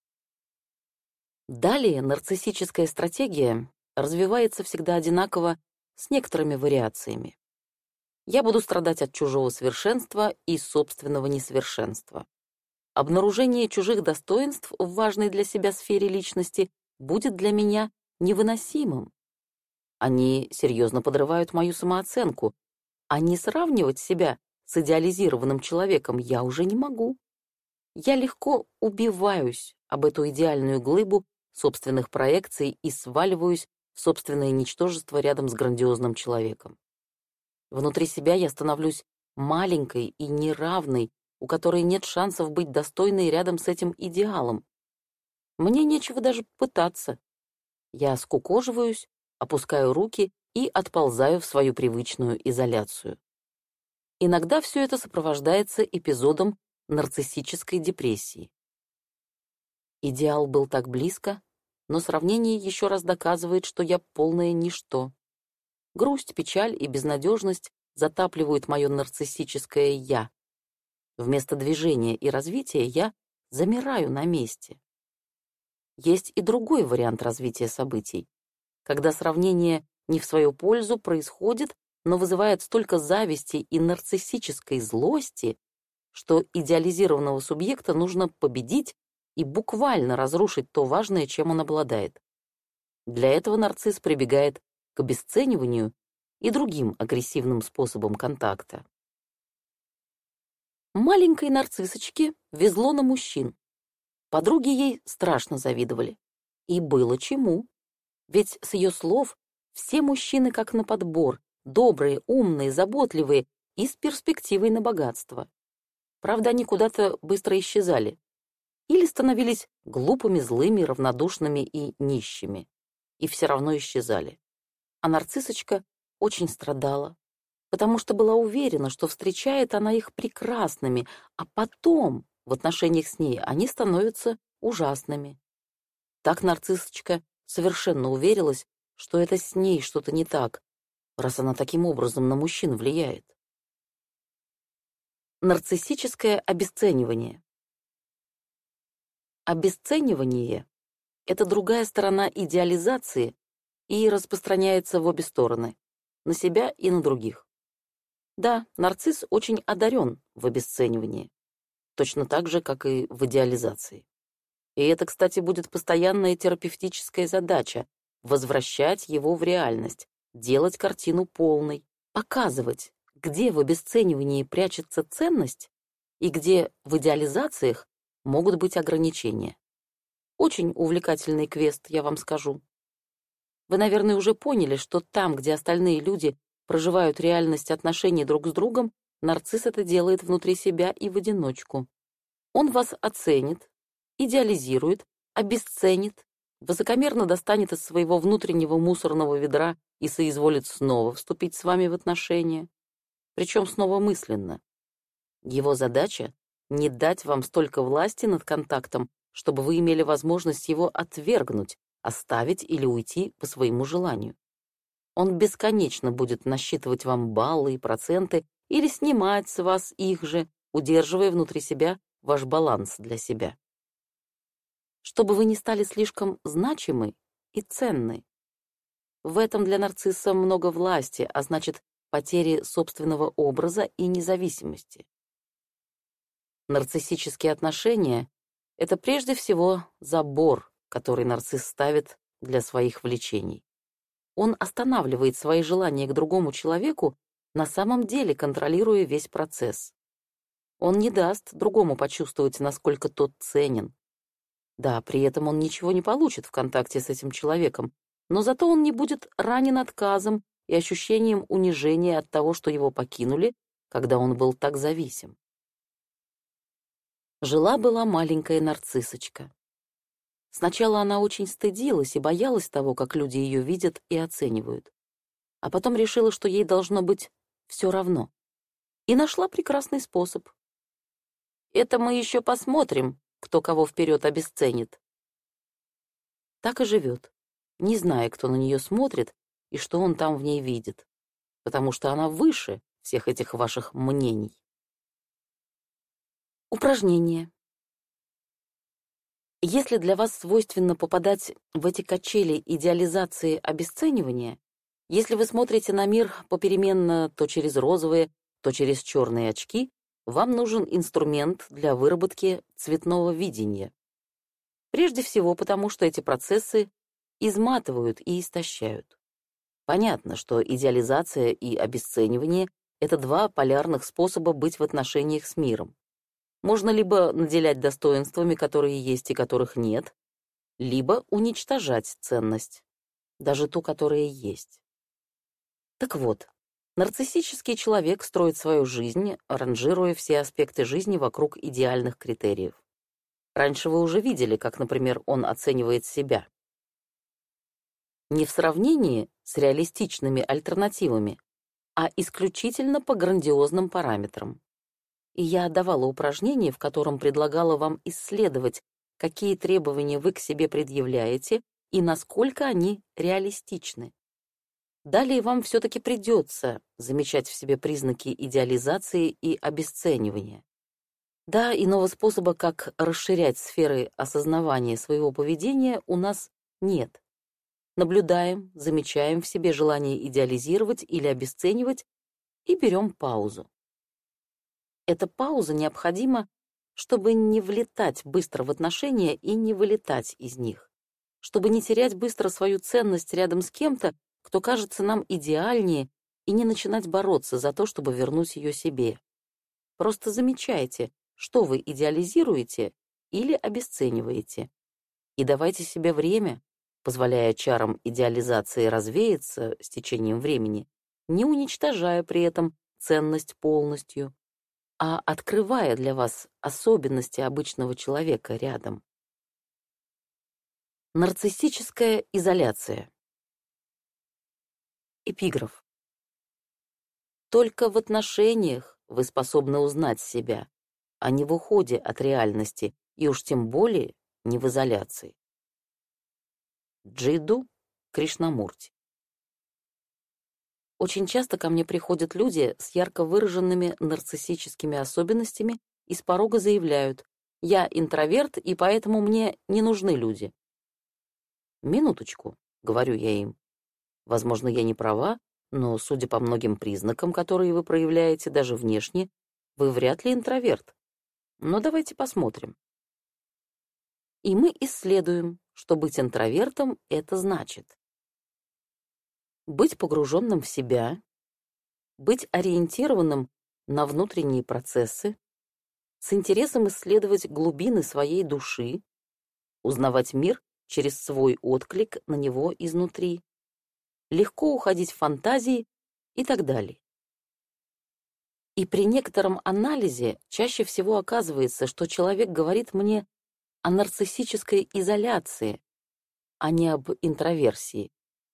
Далее нарциссическая стратегия развивается всегда одинаково с некоторыми вариациями. Я буду страдать от чужого совершенства и собственного несовершенства. Обнаружение чужих достоинств в важной для себя сфере личности будет для меня невыносимым. Они серьезно подрывают мою самооценку, а не сравнивать себя с идеализированным человеком я уже не могу. Я легко убиваюсь об эту идеальную глыбу собственных проекций и сваливаюсь в собственное ничтожество рядом с грандиозным человеком. Внутри себя я становлюсь маленькой и неравной, у которой нет шансов быть достойной рядом с этим идеалом. Мне нечего даже пытаться. Я скукоживаюсь, опускаю руки и отползаю в свою привычную изоляцию. Иногда все это сопровождается эпизодом нарциссической депрессии. Идеал был так близко, но сравнение еще раз доказывает, что я полное ничто. Грусть, печаль и безнадежность затапливают мое нарциссическое «я». Вместо движения и развития я замираю на месте. Есть и другой вариант развития событий, когда сравнение не в свою пользу происходит, но вызывает столько зависти и нарциссической злости, что идеализированного субъекта нужно победить и буквально разрушить то важное, чем он обладает. Для этого нарцисс прибегает к обесцениванию и другим агрессивным способам контакта. Маленькой нарциссочке везло на мужчин. Подруги ей страшно завидовали. И было чему. Ведь с ее слов все мужчины как на подбор, добрые, умные, заботливые и с перспективой на богатство. Правда, они куда-то быстро исчезали. Или становились глупыми, злыми, равнодушными и нищими. И все равно исчезали. А нарциссочка очень страдала, потому что была уверена, что встречает она их прекрасными, а потом в отношениях с ней они становятся ужасными. Так нарциссочка совершенно уверилась, что это с ней что-то не так, раз она таким образом на мужчин влияет. Нарциссическое обесценивание. Обесценивание — это другая сторона идеализации и распространяется в обе стороны, на себя и на других. Да, нарцисс очень одарен в обесценивании, точно так же, как и в идеализации. И это, кстати, будет постоянная терапевтическая задача — возвращать его в реальность, делать картину полной, показывать, где в обесценивании прячется ценность и где в идеализациях могут быть ограничения. Очень увлекательный квест, я вам скажу. Вы, наверное, уже поняли, что там, где остальные люди проживают реальность отношений друг с другом, нарцисс это делает внутри себя и в одиночку. Он вас оценит, идеализирует, обесценит, высокомерно достанет из своего внутреннего мусорного ведра и соизволит снова вступить с вами в отношения, причем снова мысленно. Его задача — не дать вам столько власти над контактом, чтобы вы имели возможность его отвергнуть, оставить или уйти по своему желанию. Он бесконечно будет насчитывать вам баллы и проценты или снимать с вас их же, удерживая внутри себя ваш баланс для себя. Чтобы вы не стали слишком значимы и ценны. В этом для нарцисса много власти, а значит, потери собственного образа и независимости. Нарциссические отношения — это прежде всего забор, который нарцисс ставит для своих влечений. Он останавливает свои желания к другому человеку, на самом деле контролируя весь процесс. Он не даст другому почувствовать, насколько тот ценен. Да, при этом он ничего не получит в контакте с этим человеком, но зато он не будет ранен отказом и ощущением унижения от того, что его покинули, когда он был так зависим. Жила-была маленькая нарциссочка. Сначала она очень стыдилась и боялась того, как люди ее видят и оценивают, а потом решила, что ей должно быть все равно, и нашла прекрасный способ. Это мы еще посмотрим, кто кого вперед обесценит. Так и живет, не зная, кто на нее смотрит и что он там в ней видит, потому что она выше всех этих ваших мнений. Упражнение. Если для вас свойственно попадать в эти качели идеализации обесценивания, если вы смотрите на мир попеременно то через розовые, то через черные очки, вам нужен инструмент для выработки цветного видения. Прежде всего потому, что эти процессы изматывают и истощают. Понятно, что идеализация и обесценивание — это два полярных способа быть в отношениях с миром. Можно либо наделять достоинствами, которые есть и которых нет, либо уничтожать ценность, даже ту, которая есть. Так вот, нарциссический человек строит свою жизнь, ранжируя все аспекты жизни вокруг идеальных критериев. Раньше вы уже видели, как, например, он оценивает себя. Не в сравнении с реалистичными альтернативами, а исключительно по грандиозным параметрам. И я давала упражнение, в котором предлагала вам исследовать, какие требования вы к себе предъявляете и насколько они реалистичны. Далее вам все-таки придется замечать в себе признаки идеализации и обесценивания. Да, иного способа, как расширять сферы осознавания своего поведения, у нас нет. Наблюдаем, замечаем в себе желание идеализировать или обесценивать и берем паузу. Эта пауза необходима, чтобы не влетать быстро в отношения и не вылетать из них, чтобы не терять быстро свою ценность рядом с кем-то, кто кажется нам идеальнее, и не начинать бороться за то, чтобы вернуть ее себе. Просто замечайте, что вы идеализируете или обесцениваете, и давайте себе время, позволяя чарам идеализации развеяться с течением времени, не уничтожая при этом ценность полностью, а открывая для вас особенности обычного человека рядом. Нарциссическая изоляция. Эпиграф. Только в отношениях вы способны узнать себя, а не в уходе от реальности, и уж тем более не в изоляции. Джиду Кришнамурти. Очень часто ко мне приходят люди с ярко выраженными нарциссическими особенностями и с порога заявляют: «Я интроверт, и поэтому мне не нужны люди». «Минуточку», — говорю я им. «Возможно, я не права, но, судя по многим признакам, которые вы проявляете даже внешне, вы вряд ли интроверт. Но давайте посмотрим». И мы исследуем, что быть интровертом — это значит быть погруженным в себя, быть ориентированным на внутренние процессы, с интересом исследовать глубины своей души, узнавать мир через свой отклик на него изнутри, легко уходить в фантазии и так далее. И при некотором анализе чаще всего оказывается, что человек говорит мне о нарциссической изоляции, а не об интроверсии.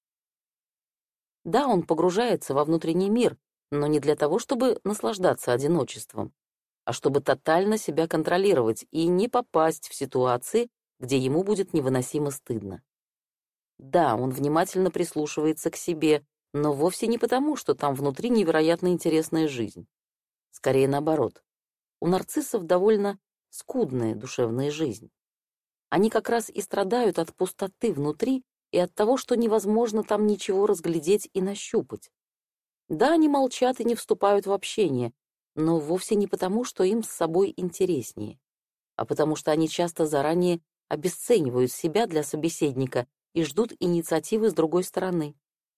Да, он погружается во внутренний мир, но не для того, чтобы наслаждаться одиночеством, а чтобы тотально себя контролировать и не попасть в ситуации, где ему будет невыносимо стыдно. Да, он внимательно прислушивается к себе, но вовсе не потому, что там внутри невероятно интересная жизнь. Скорее наоборот. У нарциссов довольно скудная душевная жизнь. Они как раз и страдают от пустоты внутри и от того, что невозможно там ничего разглядеть и нащупать. Да, они молчат и не вступают в общение, но вовсе не потому, что им с собой интереснее, а потому что они часто заранее обесценивают себя для собеседника и ждут инициативы с другой стороны.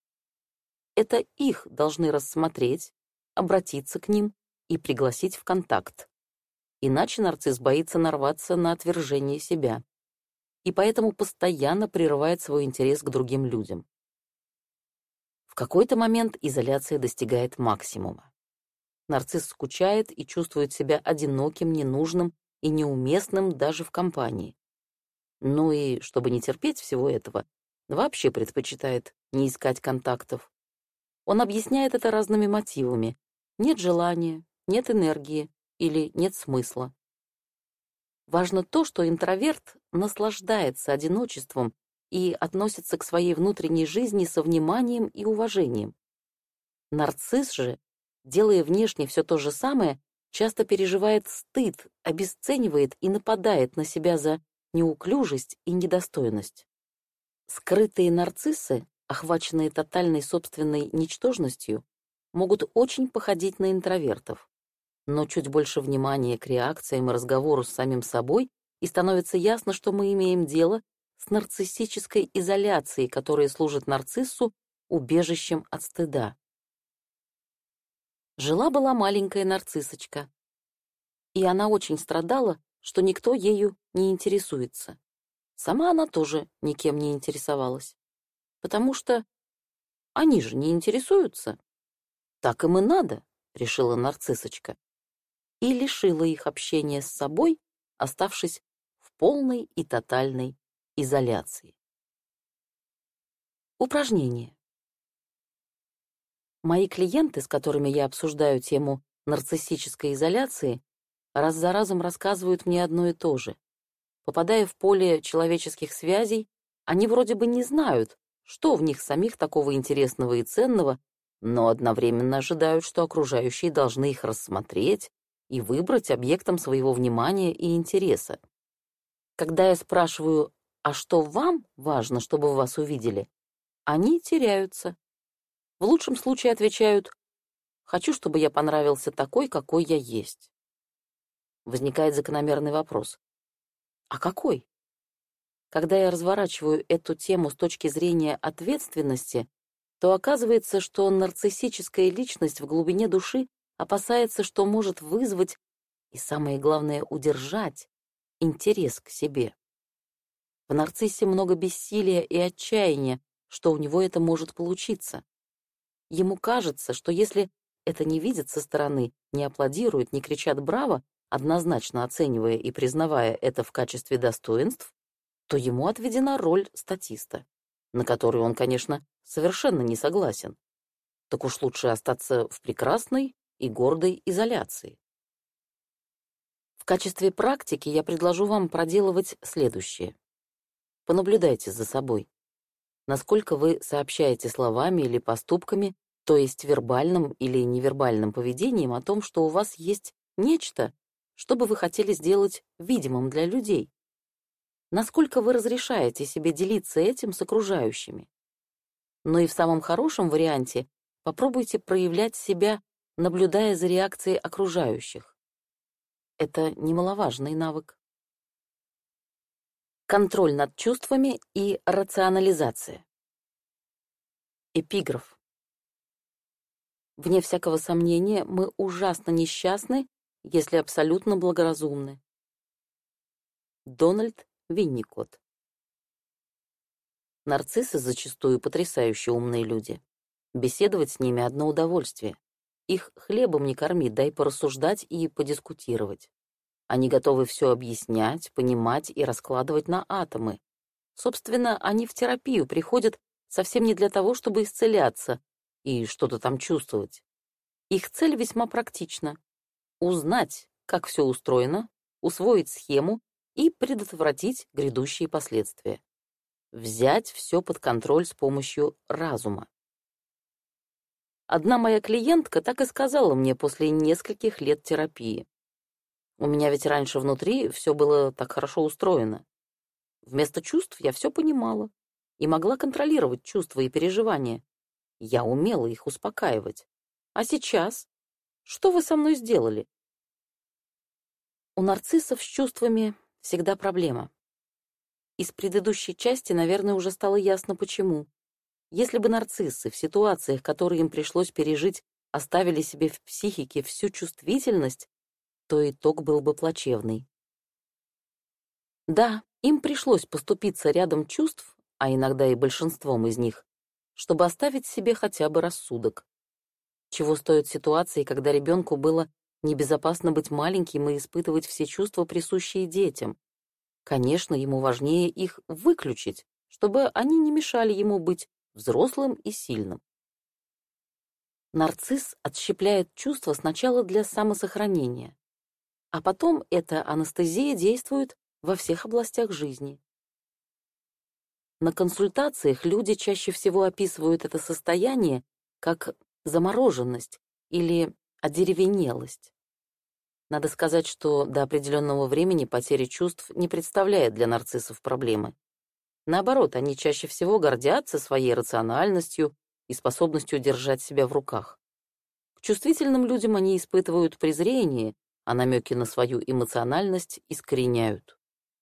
Это их должны рассмотреть, обратиться к ним и пригласить в контакт. Иначе нарцисс боится нарваться на отвержение себя и поэтому постоянно прерывает свой интерес к другим людям. В какой-то момент изоляция достигает максимума. Нарцисс скучает и чувствует себя одиноким, ненужным и неуместным даже в компании. Ну и, чтобы не терпеть всего этого, вообще предпочитает не искать контактов. Он объясняет это разными мотивами. Нет желания, нет энергии или нет смысла. Важно то, что интроверт наслаждается одиночеством и относится к своей внутренней жизни со вниманием и уважением. Нарцисс же, делая внешне все то же самое, часто переживает стыд, обесценивает и нападает на себя за неуклюжесть и недостойность. Скрытые нарциссы, охваченные тотальной собственной ничтожностью, могут очень походить на интровертов. Но чуть больше внимания к реакциям и разговору с самим собой, и становится ясно, что мы имеем дело с нарциссической изоляцией, которая служит нарциссу убежищем от стыда. Жила-была маленькая нарциссочка, и она очень страдала, что никто ею не интересуется. Сама она тоже никем не интересовалась, потому что они же не интересуются. Так им и надо, решила нарциссочка, и лишила их общения с собой, оставшись в полной и тотальной изоляции. Упражнение. Мои клиенты, с которыми я обсуждаю тему нарциссической изоляции, раз за разом рассказывают мне одно и то же. Попадая в поле человеческих связей, они вроде бы не знают, что в них самих такого интересного и ценного, но одновременно ожидают, что окружающие должны их рассмотреть и выбрать объектом своего внимания и интереса. Когда я спрашиваю, а что вам важно, чтобы вас увидели, они теряются. В лучшем случае отвечают, хочу, чтобы я понравился такой, какой я есть. Возникает закономерный вопрос. А какой? Когда я разворачиваю эту тему с точки зрения ответственности, то оказывается, что нарциссическая личность в глубине души опасается, что может вызвать, и самое главное, удержать, интерес к себе. В нарциссе много бессилия и отчаяния, что у него это может получиться. Ему кажется, что если это не видят со стороны, не аплодируют, не кричат «браво», однозначно оценивая и признавая это в качестве достоинств, то ему отведена роль статиста, на которую он, конечно, совершенно не согласен. Так уж лучше остаться в прекрасной и гордой изоляции. В качестве практики я предложу вам проделывать следующее. Понаблюдайте за собой. Насколько вы сообщаете словами или поступками, то есть вербальным или невербальным поведением, о том, что у вас есть нечто, что бы вы хотели сделать видимым для людей. Насколько вы разрешаете себе делиться этим с окружающими. Но и в самом хорошем варианте попробуйте проявлять себя, наблюдая за реакцией окружающих. Это немаловажный навык. Контроль над чувствами и рационализация. Эпиграф. Вне всякого сомнения, мы ужасно несчастны, если абсолютно благоразумны. Дональд Винникот. Нарциссы зачастую потрясающе умные люди. Беседовать с ними одно удовольствие. Их хлебом не корми, дай порассуждать и подискутировать. Они готовы все объяснять, понимать и раскладывать на атомы. Собственно, они в терапию приходят совсем не для того, чтобы исцеляться и что-то там чувствовать. Их цель весьма практична: узнать, как все устроено, усвоить схему и предотвратить грядущие последствия. Взять все под контроль с помощью разума. Одна моя клиентка так и сказала мне после нескольких лет терапии: у меня ведь раньше внутри все было так хорошо устроено. Вместо чувств я все понимала и могла контролировать чувства и переживания. Я умела их успокаивать. А сейчас? Что вы со мной сделали? У нарциссов с чувствами всегда проблема. Из предыдущей части, наверное, уже стало ясно, почему. Если бы нарциссы в ситуациях, которые им пришлось пережить, оставили себе в психике всю чувствительность, то итог был бы плачевный. Да, им пришлось поступиться рядом чувств, а иногда и большинством из них, чтобы оставить себе хотя бы рассудок. Чего стоят ситуации, когда ребенку было небезопасно быть маленьким и испытывать все чувства, присущие детям? Конечно, ему важнее их выключить, чтобы они не мешали ему быть взрослым и сильным. Нарцисс отщепляет чувства сначала для самосохранения, а потом эта анестезия действует во всех областях жизни. На консультациях люди чаще всего описывают это состояние как замороженность или одеревенелость. Надо сказать, что до определенного времени потеря чувств не представляет для нарциссов проблемы. Наоборот, они чаще всего гордятся своей рациональностью и способностью держать себя в руках. К чувствительным людям они испытывают презрение, а намеки на свою эмоциональность искореняют.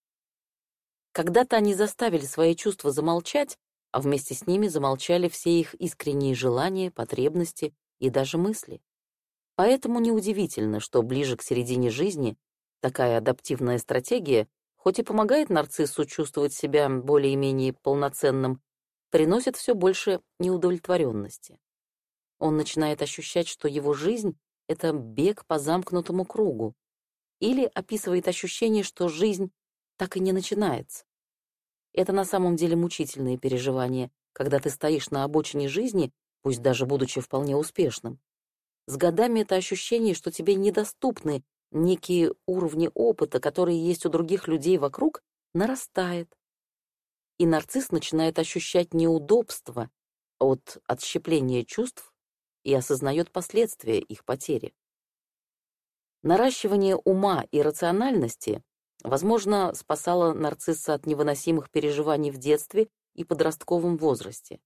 Когда-то они заставили свои чувства замолчать, а вместе с ними замолчали все их искренние желания, потребности и даже мысли. Поэтому неудивительно, что ближе к середине жизни такая адаптивная стратегия, хоть и помогает нарциссу чувствовать себя более-менее полноценным, приносит все больше неудовлетворенности. Он начинает ощущать, что его жизнь — это бег по замкнутому кругу, или описывает ощущение, что жизнь так и не начинается. Это на самом деле мучительные переживания, когда ты стоишь на обочине жизни, пусть даже будучи вполне успешным. С годами это ощущение, что тебе недоступны некие уровни опыта, которые есть у других людей вокруг, нарастает. И нарцисс начинает ощущать неудобство от отщепления чувств и осознает последствия их потери. Наращивание ума и рациональности, возможно, спасало нарцисса от невыносимых переживаний в детстве и подростковом возрасте.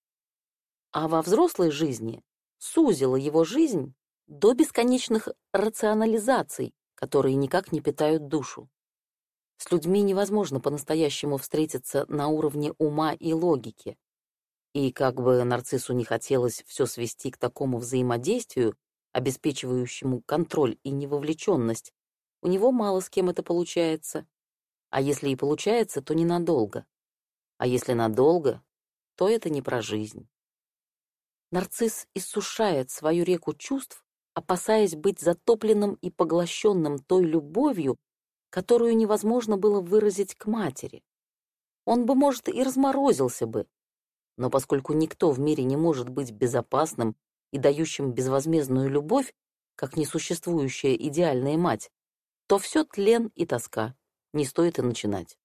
А во взрослой жизни сузило его жизнь до бесконечных рационализаций, которые никак не питают душу. С людьми невозможно по-настоящему встретиться на уровне ума и логики. И как бы нарциссу не хотелось все свести к такому взаимодействию, обеспечивающему контроль и невовлеченность, у него мало с кем это получается. А если и получается, то ненадолго. А если надолго, то это не про жизнь. Нарцисс иссушает свою реку чувств, опасаясь быть затопленным и поглощенным той любовью, которую невозможно было выразить к матери. Он бы, может, и разморозился бы, но поскольку никто в мире не может быть безопасным и дающим безвозмездную любовь, как несуществующая идеальная мать, то все тлен и тоска, не стоит и начинать.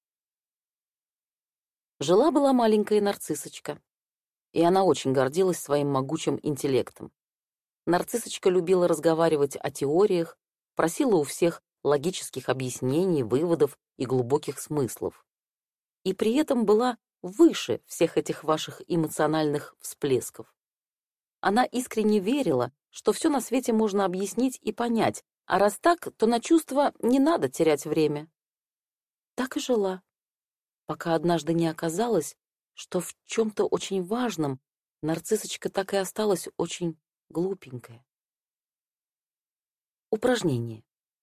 Жила-была маленькая нарциссочка, и она очень гордилась своим могучим интеллектом. Нарциссочка любила разговаривать о теориях, просила у всех логических объяснений, выводов и глубоких смыслов. И при этом была выше всех этих ваших эмоциональных всплесков. Она искренне верила, что все на свете можно объяснить и понять, а раз так, то на чувства не надо терять время. Так и жила. пока однажды не оказалось, что в чем-то очень важном нарциссочка так и осталась очень глупенькая. Упражнение.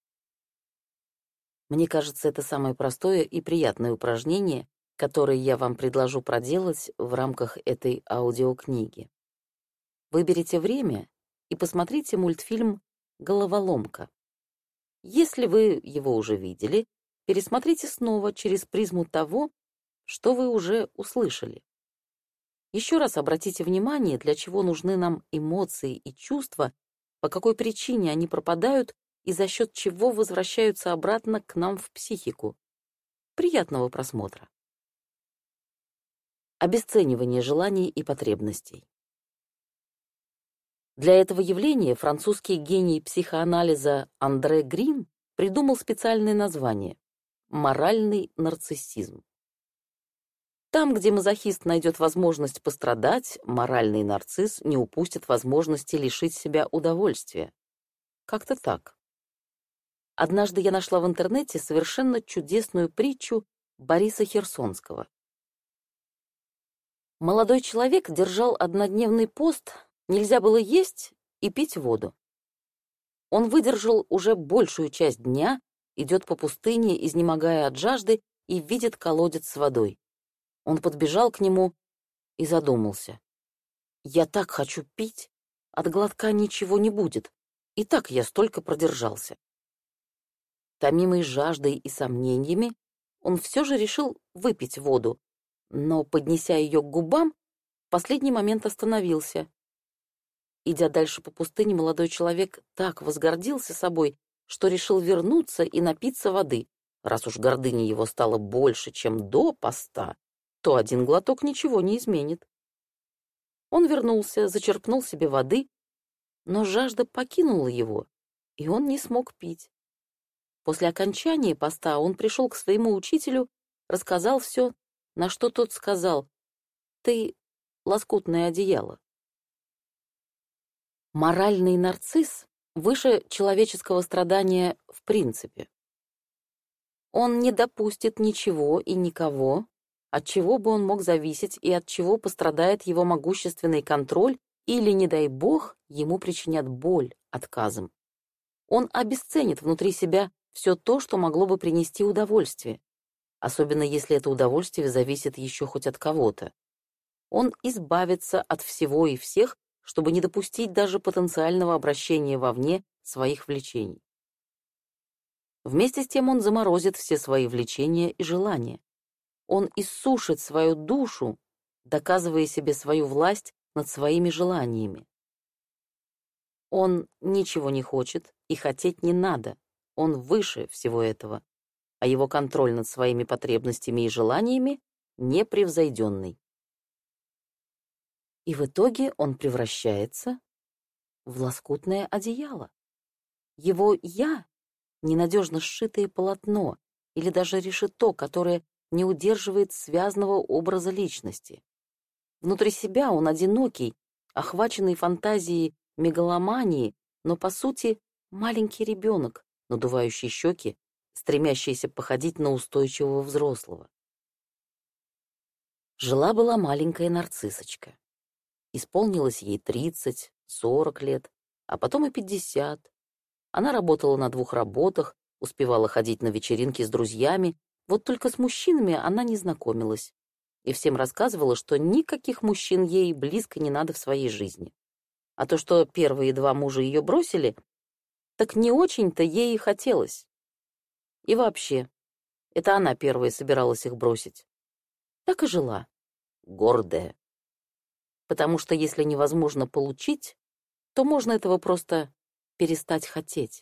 Мне кажется, это самое простое и приятное упражнение, которое я вам предложу проделать в рамках этой аудиокниги. Выберите время и посмотрите мультфильм «Головоломка». Если вы его уже видели, пересмотрите снова через призму того, что вы уже услышали. Еще раз обратите внимание, для чего нужны нам эмоции и чувства, по какой причине они пропадают и за счет чего возвращаются обратно к нам в психику. Приятного просмотра. Обесценивание желаний и потребностей. Для этого явления французский гений психоанализа Андре Грин придумал специальное название — моральный нарциссизм. Там, где мазохист найдет возможность пострадать, моральный нарцисс не упустит возможности лишить себя удовольствия. Как-то так. Однажды я нашла в интернете совершенно чудесную притчу Бориса Херсонского. Молодой человек держал однодневный пост, нельзя было есть и пить воду. Он выдержал уже большую часть дня, идет по пустыне, изнемогая от жажды, и видит колодец с водой. Он подбежал к нему и задумался. «Я так хочу пить, от глотка ничего не будет, и так я столько продержался». Томимый жаждой и сомнениями, он все же решил выпить воду, но, поднеся ее к губам, в последний момент остановился. Идя дальше по пустыне, молодой человек так возгордился собой, что решил вернуться и напиться воды. Раз уж гордыня его стала больше, чем до поста, то один глоток ничего не изменит. Он вернулся, зачерпнул себе воды, но жажда покинула его, и он не смог пить. После окончания поста он пришел к своему учителю, рассказал все, на что тот сказал: «Ты — лоскутное одеяло». Моральный нарцисс выше человеческого страдания в принципе. Он не допустит ничего и никого, от чего бы он мог зависеть и от чего пострадает его могущественный контроль или, не дай бог, ему причинят боль отказом. Он обесценит внутри себя все то, что могло бы принести удовольствие, особенно если это удовольствие зависит еще хоть от кого-то. Он избавится от всего и всех, чтобы не допустить даже потенциального обращения вовне своих влечений. Вместе с тем он заморозит все свои влечения и желания. Он иссушит свою душу, доказывая себе свою власть над своими желаниями. Он ничего не хочет и хотеть не надо, он выше всего этого, а его контроль над своими потребностями и желаниями непревзойденный. И в итоге он превращается в лоскутное одеяло. Его «я» — ненадежно сшитое полотно или даже решето, которое не удерживает связанного образа личности. Внутри себя он одинокий, охваченный фантазией мегаломании, но, по сути, маленький ребенок, надувающий щеки, стремящийся походить на устойчивого взрослого. Жила-была маленькая нарциссочка. Исполнилось ей тридцать, сорок лет, а потом и пятьдесят. Она работала на двух работах, успевала ходить на вечеринки с друзьями, вот только с мужчинами она не знакомилась. И всем рассказывала, что никаких мужчин ей близко не надо в своей жизни. А то, что первые два мужа ее бросили, так не очень-то ей и хотелось. И вообще, это она первая собиралась их бросить. Так и жила, гордая. Потому что если невозможно получить, то можно этого просто перестать хотеть.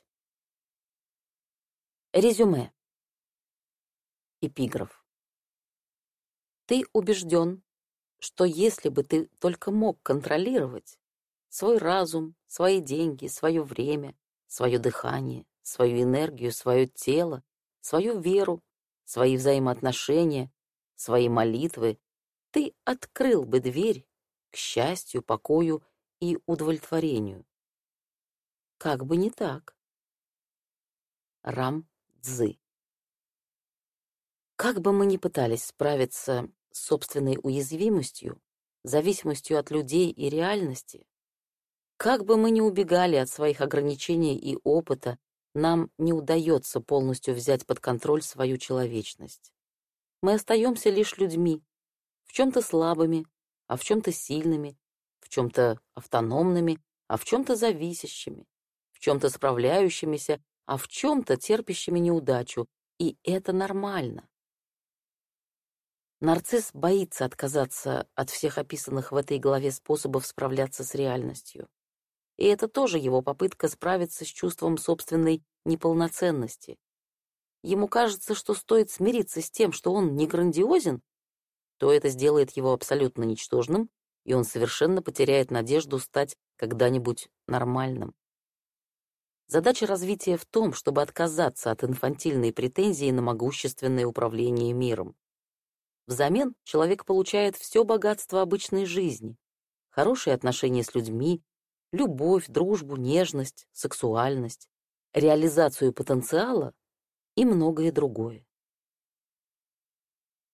Резюме. Эпиграф. Ты убежден, что если бы ты только мог контролировать свой разум, свои деньги, свое время, свое дыхание, свою энергию, свое тело, свою веру, свои взаимоотношения, свои молитвы, ты открыл бы дверь к счастью, покою и удовлетворению. Как бы не так. Рам Цзы. Как бы мы ни пытались справиться с собственной уязвимостью, зависимостью от людей и реальности, как бы мы ни убегали от своих ограничений и опыта, нам не удается полностью взять под контроль свою человечность. Мы остаемся лишь людьми, в чем-то слабыми, а в чем-то сильными, в чем-то автономными, а в чем-то зависящими, в чем-то справляющимися, а в чем-то терпящими неудачу, и это нормально. Нарцисс боится отказаться от всех описанных в этой главе способов справляться с реальностью. И это тоже его попытка справиться с чувством собственной неполноценности. Ему кажется, что стоит смириться с тем, что он не грандиозен, то это сделает его абсолютно ничтожным, и он совершенно потеряет надежду стать когда-нибудь нормальным. Задача развития в том, чтобы отказаться от инфантильной претензии на могущественное управление миром. Взамен человек получает все богатство обычной жизни, хорошие отношения с людьми, любовь, дружбу, нежность, сексуальность, реализацию потенциала и многое другое.